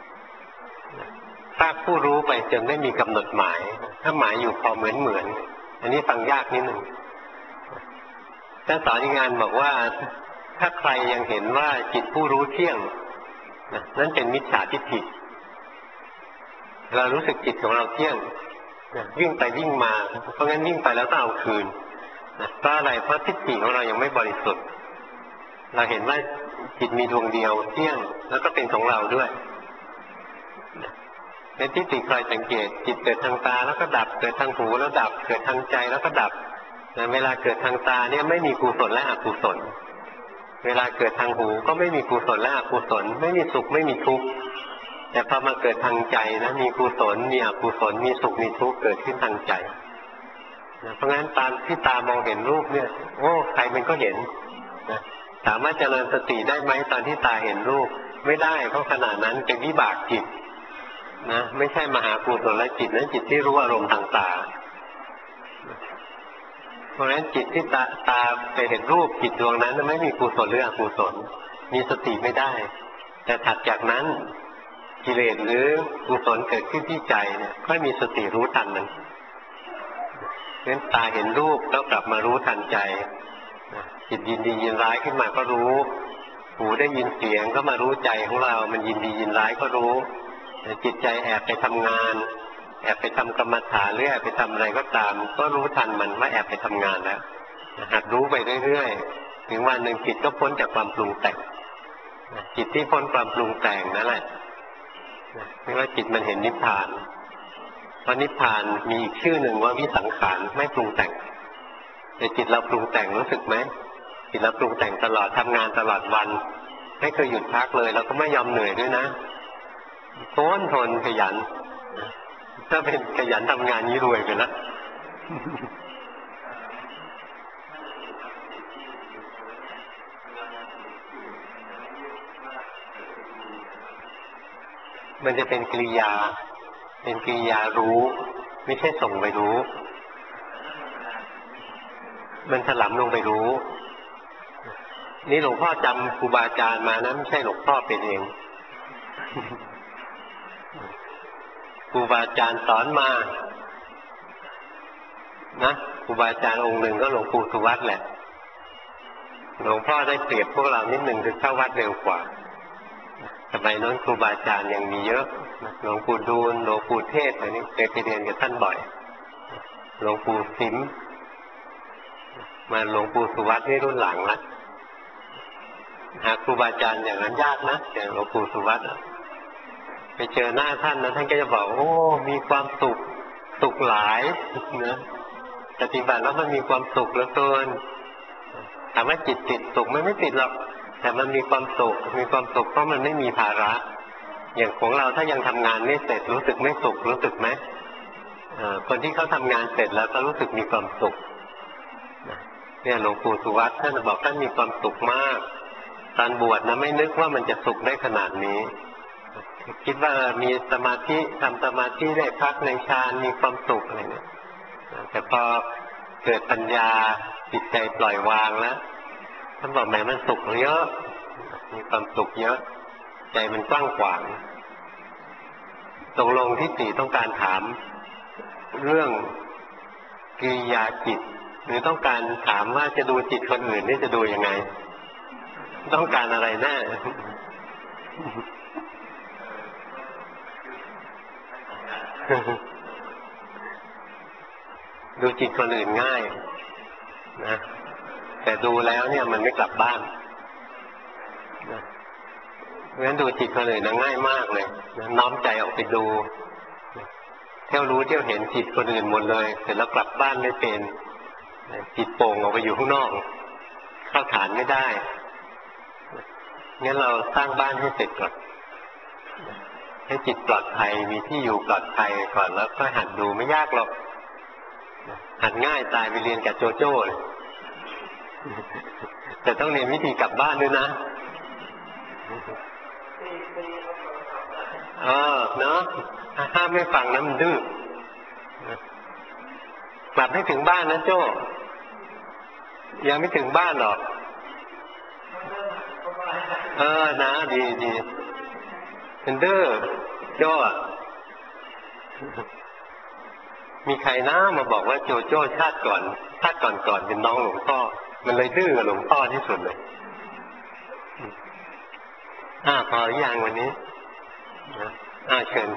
ถ้าผู้รู้ไปจนไม่มีกำหนดหมายถ้าหมายอยู่พอเหมือนอันนี้ฟังยากนิดหนึ่งท่านสอนงานบอกว่าถ้าใครยังเห็นว่าจิตผู้รู้เที่ยงนั่นเป็นมิจฉาทิฏฐิเรารู้สึกจิตของเราเที่ยงวิ่งไปวิ่งมาเพราะงั้นวิ่งไปแล้วต้องเอาคืนเพราะอะไรเพราะทิฏฐิของเรายังไม่บริสุทธิ์เราเห็นว่าจิตมีดวงเดียวเที่ยงแล้วก็เป็นของเราด้วยในทิฏฐิคอยสังเกตจิตเกิดทางตาแล้วก็ดับเกิดทางหูแล้วดับเกิดทางใจแล้วก็ดับเวลาเกิดทางตาเนี่ยไม่มีกุศลและอกุศลเวลาเกิดทางหูก็ไม่มีกุศลและอกุศลไม่มีสุขไม่มีทุกข์แต่พอมาเกิดทางใจนะมีกุศลมีอกุศลมีสุขมีทุกข์เกิดขึ้นทางใจเพราะงั้นตามที่ตามองเห็นรูปเนี่ยโอ้ใครมันก็เห็นนะถามว่าเจริญสติได้ไหมตอนที่ตาเห็นรูปไม่ได้เพราะขณะนั้นเป็นวิบากจิตนะไม่ใช่มหากุศลจิตนั้นจิตที่รู้อารมณ์ทางตาเพราะฉะนั้นจิตที่ตาไปเห็นรูปจิตดวงนั้นไม่มีกุศลหรืออกุศลมีสติไม่ได้แต่ถัดจากนั้นกิเลสหรือกุศลเกิดขึ้นที่ใจเนี่ยก็มีสติรู้ทันมันเพราะฉะนั้นตาเห็นรูปแล้วกลับมารู้ทันใจจิตยินดียินร้ายขึ้นมาก็รู้หูได้ยินเสียงก็มารู้ใจของเรามันยินดียินร้ายก็รู้จิตใจแอบไปทำงานแอบไปทำกรรมฐานหรือแอบไปทำอะไรก็ตามก็รู้ทันมันว่าแอบไปทำงานแล้วหัดรู้ไปเรื่อยๆถึงวันหนึ่งจิตก็พ้นจากความปรุงแต่งจิตที่พ้นความปรุงแต่งนั่นแหละเรียกว่าจิตมันเห็นนิพพานเพราะนิพพานมีอีกชื่อหนึ่งว่าวิสังขารไม่ปรุงแต่งแต่จิตเราปรุงแต่งรู้สึกไหมจิตเราปรุงแต่งตลอดทำงานตลอดวันไม่เคยหยุดพักเลยเราก็ไม่ยอมเหนื่อยด้วยนะทนขยันถ้าเป็นขยันทำงานนี้รวยไปแล้วมันจะเป็นกริยารู้ไม่ใช่ส่งไปรู้มันถลำลงไปรู้นี่หลวงพ่อจำครูบาอาจารย์มานะไม่ใช่หลวงพ่อเป็นเองครูบาอาจารย์สอนมานะครูบาอาจารย์องค์หนึ่งก็หลวงปู่สุวัตแหละหลวงพ่อได้เปรียบพวกเรานิดหนึ่งคือเข้าวัดเร็วกว่าสมัยโน้นครูบาอาจารย์ยังมีเยอะหลวงปู่ดูลหลวงปู่เทศอะไรนี้เคยไปเรียนกับท่านบ่อยหลวงปู่สิมมาหลวงปู่สุวัตนี่รุ่นหลังละหาครูบาอาจารย์อย่างนั้นยากนะอย่างหลวงปู่สุวัตไปเจอหน้าท่านนะท่านก็จะบอกโอ้มีความสุขหลายนะปฏิบัติแล้วมันมีความสุขเหลือเกินถามว่าจิตติดสุขไม่ติดหรอกแต่มันมีความสุขเพราะมันไม่มีภาระอย่างของเราถ้ายังทำงานไม่เสร็จรู้สึกไม่สุขรู้สึกไหมคนที่เขาทำงานเสร็จแล้วก็รู้สึกมีความสุขเนี่ยหลวงปู่สุวัตท่านบอกท่านมีความสุขมากตอนบวชนะไม่นึกว่ามันจะสุขได้ขนาดนี้คิดว่ามีสมาธิทำสมาธิได้พักในฌานมีความสุขอะไรเนี่ยแต่พอเกิดปัญญาจิตใจปล่อยวางแล้วท่านบอกแหมมันสุขเยอะมีความสุขเยอะใจมันกว้างขวางตกลงที่สี่ต้องการถามเรื่องกิริยาจิตหรือต้องการถามว่าจะดูจิตคนอื่นนี่จะดูยังไงต้องการอะไรแน่ดูจิตคนอื่นง่ายนะแต่ดูแล้วเนี่ยมันไม่กลับบ้านนะเพราะฉะนั้นดูจิตคนอื่นง่ายมากเลยนะน้อมใจออกไปดูเที่ยวรู้เที่ยวเห็นจิตคนอื่นหมดเลยเสร็จแล้วกลับบ้านไม่เป็นจิตโป่งออกไปอยู่ข้างนอกเข้าฐานไม่ได้งั้นเราสร้างบ้านให้เสร็จก่อนให้จิตปลอดภัยมีที่อยู่ปลอดภัยก่อนแล้วก็หัดดูไม่ยากหรอกหัดง่ายตายไปเรียนกับโจโจ้เลยแต่ต้องเรียนวิธีกลับบ้านด้วยนะเนาะห้ามไม่ฟังนะมันดื้อกลับให้ถึงบ้านนะโจ้ยังไม่ถึงบ้านหรอกนะดีมันดื้อโจ้มีใครนะมาบอกว่าโจโจ้ชาติก่อนเป็นน้องหลวงพ่อมันเลยดื้อกับหลวงพ่อที่สุดเลยพอหรือยังวันนี้เชิญ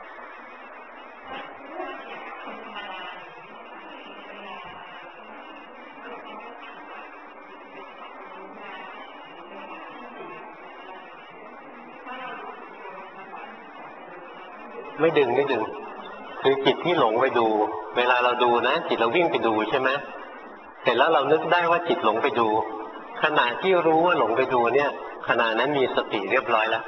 ไม่ดึงคือจิตที่หลงไปดูเวลาเราดูนะจิตเราวิ่งไปดูใช่ไหมเสร็จแล้วเรานึกได้ว่าจิตหลงไปดูขณะที่รู้ว่าหลงไปดูเนี่ยขณะนั้นมีสติเรียบร้อยแล้ว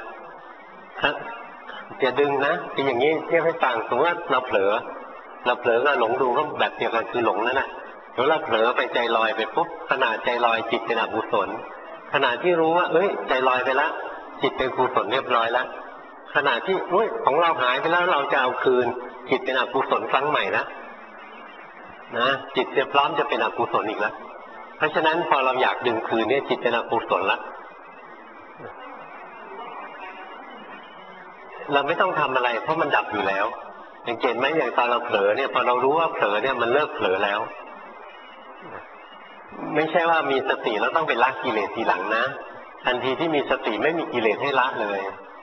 อย่าดึงนะเป็นอย่างนี้เทียบให้ฟังสมมติว่าเราเผลอกับหลงดูก็แบบเดียวกันคือหลงนั่นแหละเดี๋ยวเราเผลอไปใจลอยไปปุ๊บขณะใจลอยจิตเป็นอกุศลขณะที่รู้ว่าใจลอยไปแล้วจิตเป็นกุศลเรียบร้อยแล้วขณะที่ของเราหายไปแล้วเราจะเอาคืนจิตเป็นอกุศลครั้งใหม่นะจิตจะพร้อมจะเป็นอกุศลอีกแล้วเพราะฉะนั้นพอเราอยากดึงคืนเนี่ยจิตเป็นอกุศลละเราไม่ต้องทำอะไรเพราะมันดับอยู่แล้วอย่างเห็นไหมอย่างตอนเราเผลอเนี่ยพอเรารู้ว่าเผลอเนี่ยมันเลิกเผลอแล้วไม่ใช่ว่ามีสติแล้วต้องไปละกิเลสทีหลังนะทันทีที่มีสติไม่มีกิเลสให้ละเลย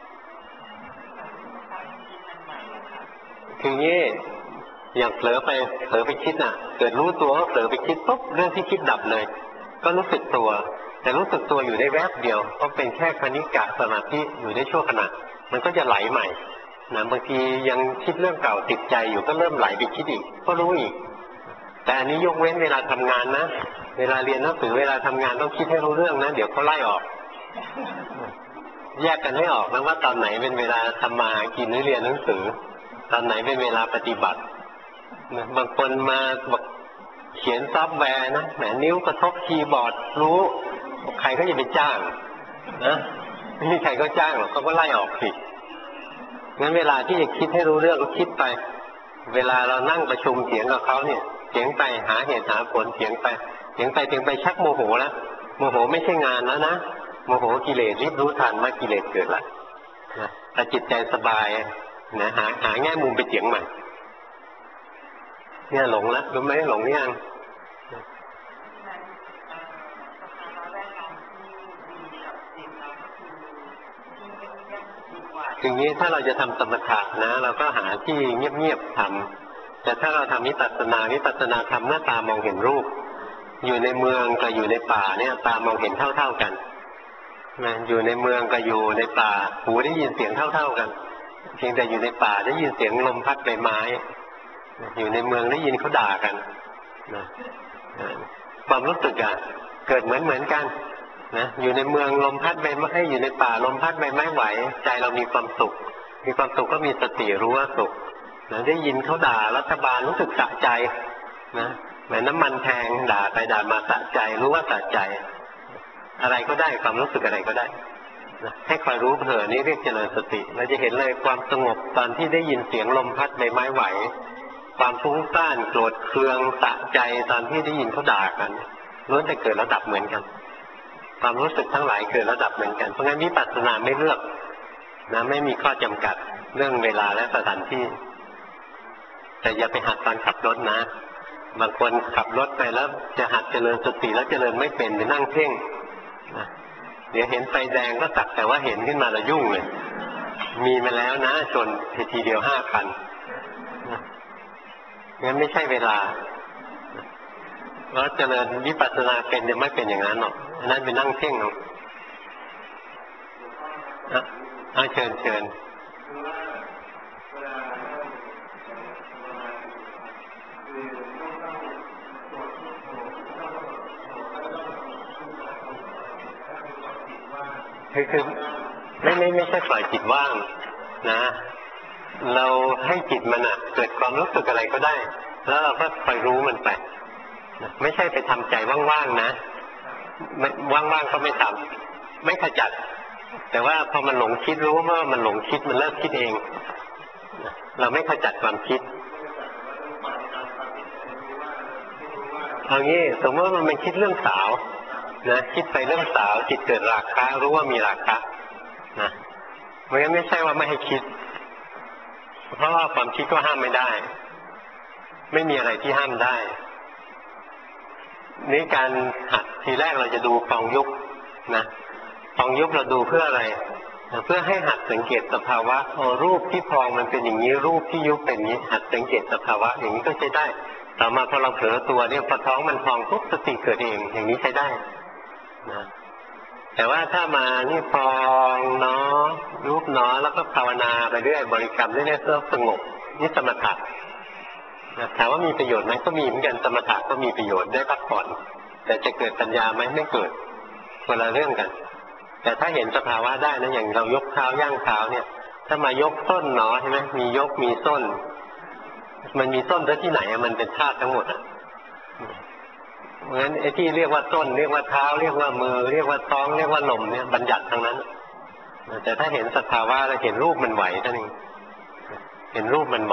คืองี้อย่างเผลอไปคิดน่ะเกิดรู้ตัวว่าเผลอไปคิดปุ๊บเรื่องที่คิดดับเลยก็รู้สึกตัวแต่รู้สึกตัวอยู่ได้แวบเดียวก็เป็นแค่คณิกะสมาธิอยู่ได้ชั่วขณะมันก็จะไหลใหม่นะบางทียังคิดเรื่องเก่าติดใจอยู่ก็เริ่มไหลไปคิดอีกก็รู้อีกแต่อันนี้ยกเว้นเวลาทำงานนะเวลาเรียนหนังสือเวลาทำงานต้องคิดให้รู้เรื่องนะเดี๋ยวเขาไล่ออกแยกกันให้ออกนะว่าตอนไหนเป็นเวลาทำมากินหรือเรียนหนังสือตอนไหนเป็นเวลาปฏิบัติบางคนมาบอกเขียนซอฟต์แวร์นะแหมนิ้วกระทบคีย์บอร์ดรู้ใครก็จะไปจ้างนะไม่มีใครก็จ้างหรอกเขาก็ไล่ออกสิงั้นเวลาที่จะคิดให้รู้เรื่องก็คิดไปเวลาเรานั่งประชุมเถียงกับเขาเนี่ยเถียงไปหาเหตุหาผลเถียงไปถึงไปชักโมโหแล้วโมโหไม่ใช่งานแล้วนะโมโหกิเลสรีบรู้ทันว่ากิเลสเกิดละแต่จิตใจสบายนะหาแง่มุมไปเถียงใหม่เนี่ยหลงแล้วรู้ไหมหลงนี่ยังอย่างนี้ถ้าเราจะทำสมถะนะเราก็หาที่เงียบๆทำแต่ถ้าเราทำวิปัสสนาทำเมื่อตามองเห็นรูปอยู่ในเมืองกับอยู่ในป่าเนี่ยตามองเห็นเท่าๆกันนะอยู่ในเมืองกับอยู่ในป่าหูได้ยินเสียงเท่าๆกันเพียงแต่อยู่ในป่าได้ยินเสียงลมพัดใบไม้อยู่ในเมืองได้ยินเขาด่ากันนะความรู้สึกเกิดเหมือนกันนะอยู่ในเมืองลมพัดใบไม้อยู่ในป่าลมพัดใบไม้ไหวใจเรามีความสุขก็มีสติรู้ว่าสุขนะได้ยินเขาด่ารัฐบาลรู้สึกสะใจนะเหมือนน้ำมันแพงด่าไปด่ามาสะใจรู้ว่าสะใจอะไรก็ได้ความรู้สึกอะไรก็ได้นะให้คอยรู้เผลอนี่เรียกเจริญสติเราจะเห็นเลยความสงบตอนที่ได้ยินเสียงลมพัดใบไม้ไหวความฟุ้งซ่านโกรธเคืองสะใจตอนที่ได้ยินเขาด่ากันล้วนแต่เกิดระดับเหมือนกันความรู้สึกทั้งหลายเกิดระดับเหมือนกันเพราะงั้นวิปัสสนาไม่เลือกนะไม่มีข้อจำกัดเรื่องเวลาและสถานที่แต่อย่าไปหัดตอนขับรถนะบางคนขับรถไปแล้วจะหัดเจริญสติแล้วเจริญไม่เป็นไปนั่งเพ่งนะเดี๋ยวเห็นไฟแดงก็สักแต่ว่าเห็นขึ้นมาแล้วยุ่งเลยมีมาแล้วนะชนทีเดียว5 คันงั้นไม่ใช่เวลาแล้วเจริญวิปัสสนาเป็นจะไม่เป็นอย่างนั้นหรอกอันนั้นเป็นนั่งเพ่งหรอกเชิญคือไม่ใช่ปล่อยจิตว่างนะเราให้จิตมันเกิดความรู้สึกอะไรก็ได้แล้วเราก็คอยรู้มันไปไม่ใช่ไปทำใจว่างๆนะว่างๆก็ไม่ทำไม่ขจัดแต่ว่าพอมันหลงคิดรู้ว่ามันหลงคิดมันเลิกคิดเองเราไม่ขจัดความคิดเอางี้สมมติว่ามันคิดเรื่องสาวนะคิดไปเรื่องสาวจิตเกิดราคะรู้ว่ามีราคะนะมันไม่ใช่ว่าไม่ให้คิดเพราะว่าความคิดก็ห้ามไม่ได้ไม่มีอะไรที่ห้ามได้นี่การหัดทีแรกเราจะดูฟองยุบนะฟองยุบเราดูเพื่ออะไรเพื่อให้หัดสังเกตสภาวะรูปที่พองมันเป็นอย่างนี้รูปที่ยุบเป็นอย่างนี้หัดสังเกตสภาวะอย่างนี้ก็ใช้ได้ต่อมาพอเราเผลอตัวเนี่ยพอท้องมันพองปุ๊บสติเกิดเองอย่างนี้ใช้ได้นะแต่ว่าถ้ามานี่พองเนาะรูปเนาะแล้วก็ภาวนาไปเรื่อยบริกรรมเรื่อยๆเพื่อสงบนี่สมถะถามว่ามีประโยชน์ไหมก็มีเหมือนกันสมถะก็มีประโยชน์ได้พักผ่อนแต่จะเกิดปัญญาไหมไม่เกิดคนละเรื่องกันแต่ถ้าเห็นสภาวะได้นะอย่างเรายกเท้าย่างเท้าเนี่ยถ้ามายกส้นหนอใช่ไหมมียกมีส้นมันมีส้นแล้วที่ไหนมันเป็นธาตุทั้งหมดเพราะฉะนั้นไอ้ที่เรียกว่าส้นเรียกว่าเท้าเรียกว่ามือเรียกว่าท้องเรียกว่าลมเนี่ยบัญญัติทั้งนั้นแต่ถ้าเห็นสภาวะแล้วเห็นรูปมันไหวเท่านั้นเห็นรูปมันไหว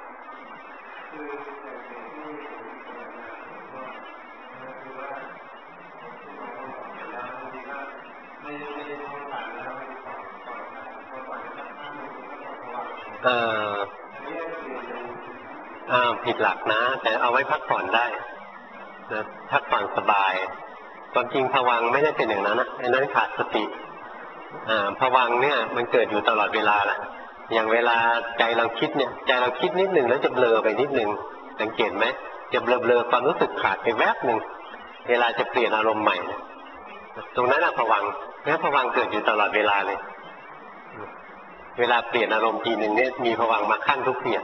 ผิดหลักนะแต่เอาไว้พักผ่อนได้นะพักผ่อนสบายความจริงภวังค์ไม่ได้เป็นอย่างนั้นนะไอ้นั้นขาดสติภวังค์เนี่ยมันเกิดอยู่ตลอดเวลาแหละอย่างเวลาใจเราคิดเนี่ยใจเราคิดนิดหนึ่งแล้วจะเบลอไปนิดหนึ่งสังเกตไหมจะเบลอความรู้สึกขาดไปแวบหนึ่งเวลาจะเปลี่ยนอารมณ์ใหม่ตรงนั้นภวังค์เนี่ยภวังค์เกิดอยู่ตลอดเวลาเลยเวลาเปลี่ยนอารมณ์ทีหนึ่งเนี่ยมีภวังค์มาขั้นทุกเปลี่ยน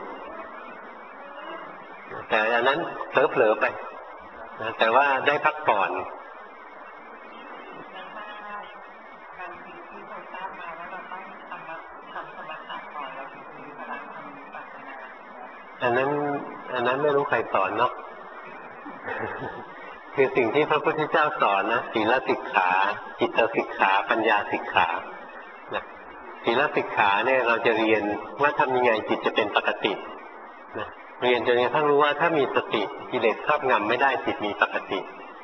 แต่อันนั้นเผลอๆไปนะแต่ว่าได้พักผ่อนอันนั้นไม่รู้ใครสอนเนาะคือสิ่งที่พระพุทธเจ้าสอนนะศีลสิกขาจิตสิกขาปัญญาสิกขานะศีลสิกขาเนี่ยเราจะเรียนว่าทำยังไงจิตจะเป็นปกตินะเรียนจนกระทั่งรู้ว่าถ้ามีสติกิเลสครอบงำไม่ได้จิตมีปกติ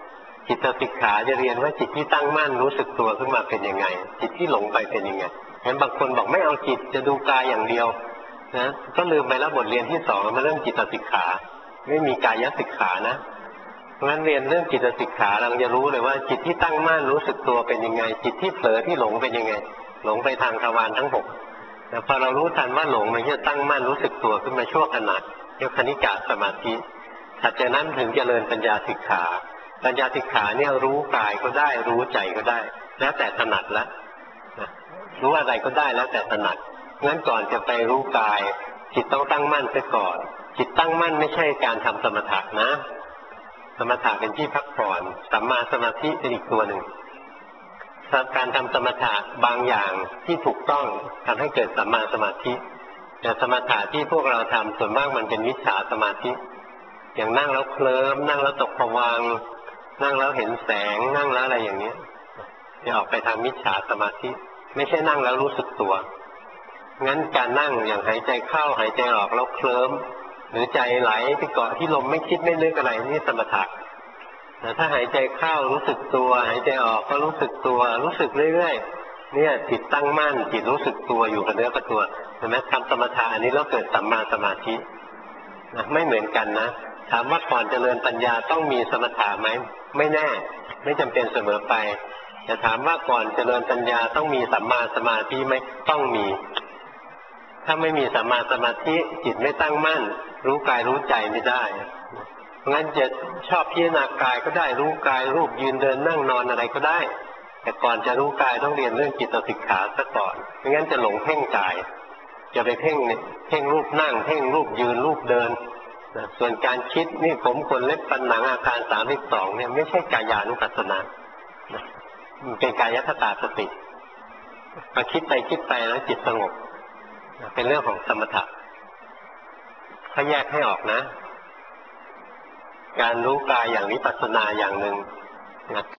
จิตสิกขาจะเรียนว่าจิตที่ตั้งมั่นรู้สึกตัวขึ้นมาเป็นยังไงจิตที่หลงไปเป็นยังไงงั้นบางคนบอกไม่เอาจิตจะดูกายอย่างเดียวนะก็ลืมไปแล้วบทเรียนที่สองมาเรื่องจิตสิกขาไม่มีกายสิกขานะเพราะฉะนั้นเรียนเรื่องจิตสิกขาเราจะรู้เลยว่าจิตที่ตั้งมั่นรู้สึกตัวเป็นยังไงจิตที่เผลอที่หลงเป็นยังไงหลงไปทางทวารทั้งหกแต่พอเรารู้ทันว่าหลงมันจะตั้งมั่นรู้สึกตัวขึ้นมาชั่วขณะเรียกคณิกะสมาธิถัดจากนั้นถึงเจริญปัญญาสิกขาปัญญาสิกขาเนี่ยรู้กายก็ได้รู้ใจก็ได้แล้วแต่ถนัดแล้วรู้อะไรก็ได้แล้วแต่ถนัดงั้นก่อนจะไปรู้กายจิตต้องตั้งมั่นเสียก่อนจิตตั้งมั่นไม่ใช่การทำสมถะนะสมถะเป็นที่พักผ่อนสัมมาสมาธิเป็นอีกตัวหนึ่งการทำสมถะบางอย่างที่ถูกต้องทำให้เกิดสัมมาสมาธิแต่สมถะที่พวกเราทำส่วนมากมันเป็นมิจฉาสมาธิอย่างนั่งแล้วเคลิ้มนั่งแล้วตกผวังค์นั่งแล้วเห็นแสงนั่งแล้วอะไรอย่างนี้จะออกไปทางมิจฉาสมาธิไม่ใช่นั่งแล้วรู้สึกตัวงั้นการนั่งอย่างหายใจเข้าหายใจออกแล้วเคลิ้มหรือใจไหลไปเกาะที่ลมไม่คิดไม่นึกอะไรนี่สมถะแต่ถ้าหายใจเข้ารู้สึกตัวหายใจออกก็รู้สึกตัวรู้สึกเรื่อยๆเนี่ยจิตตั้งมั่นจิตรู้สึกตัวอยู่กับเนื้อกับตัวเห็นไหมทำสมถะอันนี้แล้วเกิดสัมมาสมาธิไม่เหมือนกันนะถามว่าก่อนเจริญปัญญาต้องมีสมถะไหมไม่แน่ไม่จำเป็นเสมอไปแต่ถามว่าก่อนเจริญปัญญาต้องมีสัมมาสมาธิไหมต้องมีถ้าไม่มีสัมมาสมาธิจิตไม่ตั้งมั่นรู้กายรู้ใจไม่ได้เพราะงั้นจะชอบพิจารณากายก็ได้รู้กายรูปยืนเดินนั่งนอนอะไรก็ได้แต่ก่อนจะรู้กายต้องเรียนเรื่องจิตสิกขาซะก่อนไม่งั้นจะหลงเพ่งกายจะไปเพ่งรูปนั่งเพ่งรูปยืนรูปเดินส่วนการคิดนี่ผมขนเล็บฟันหนังอาการ32เนี่ยไม่ใช่กายานุปัสสนามันเป็นกายคตาสติพอคิดไปแล้วจิตสงบเป็นเรื่องของสมถะถ้าแยกให้ออกนะการรู้กายอย่างวิปัสสนาอย่างหนึ่งนะ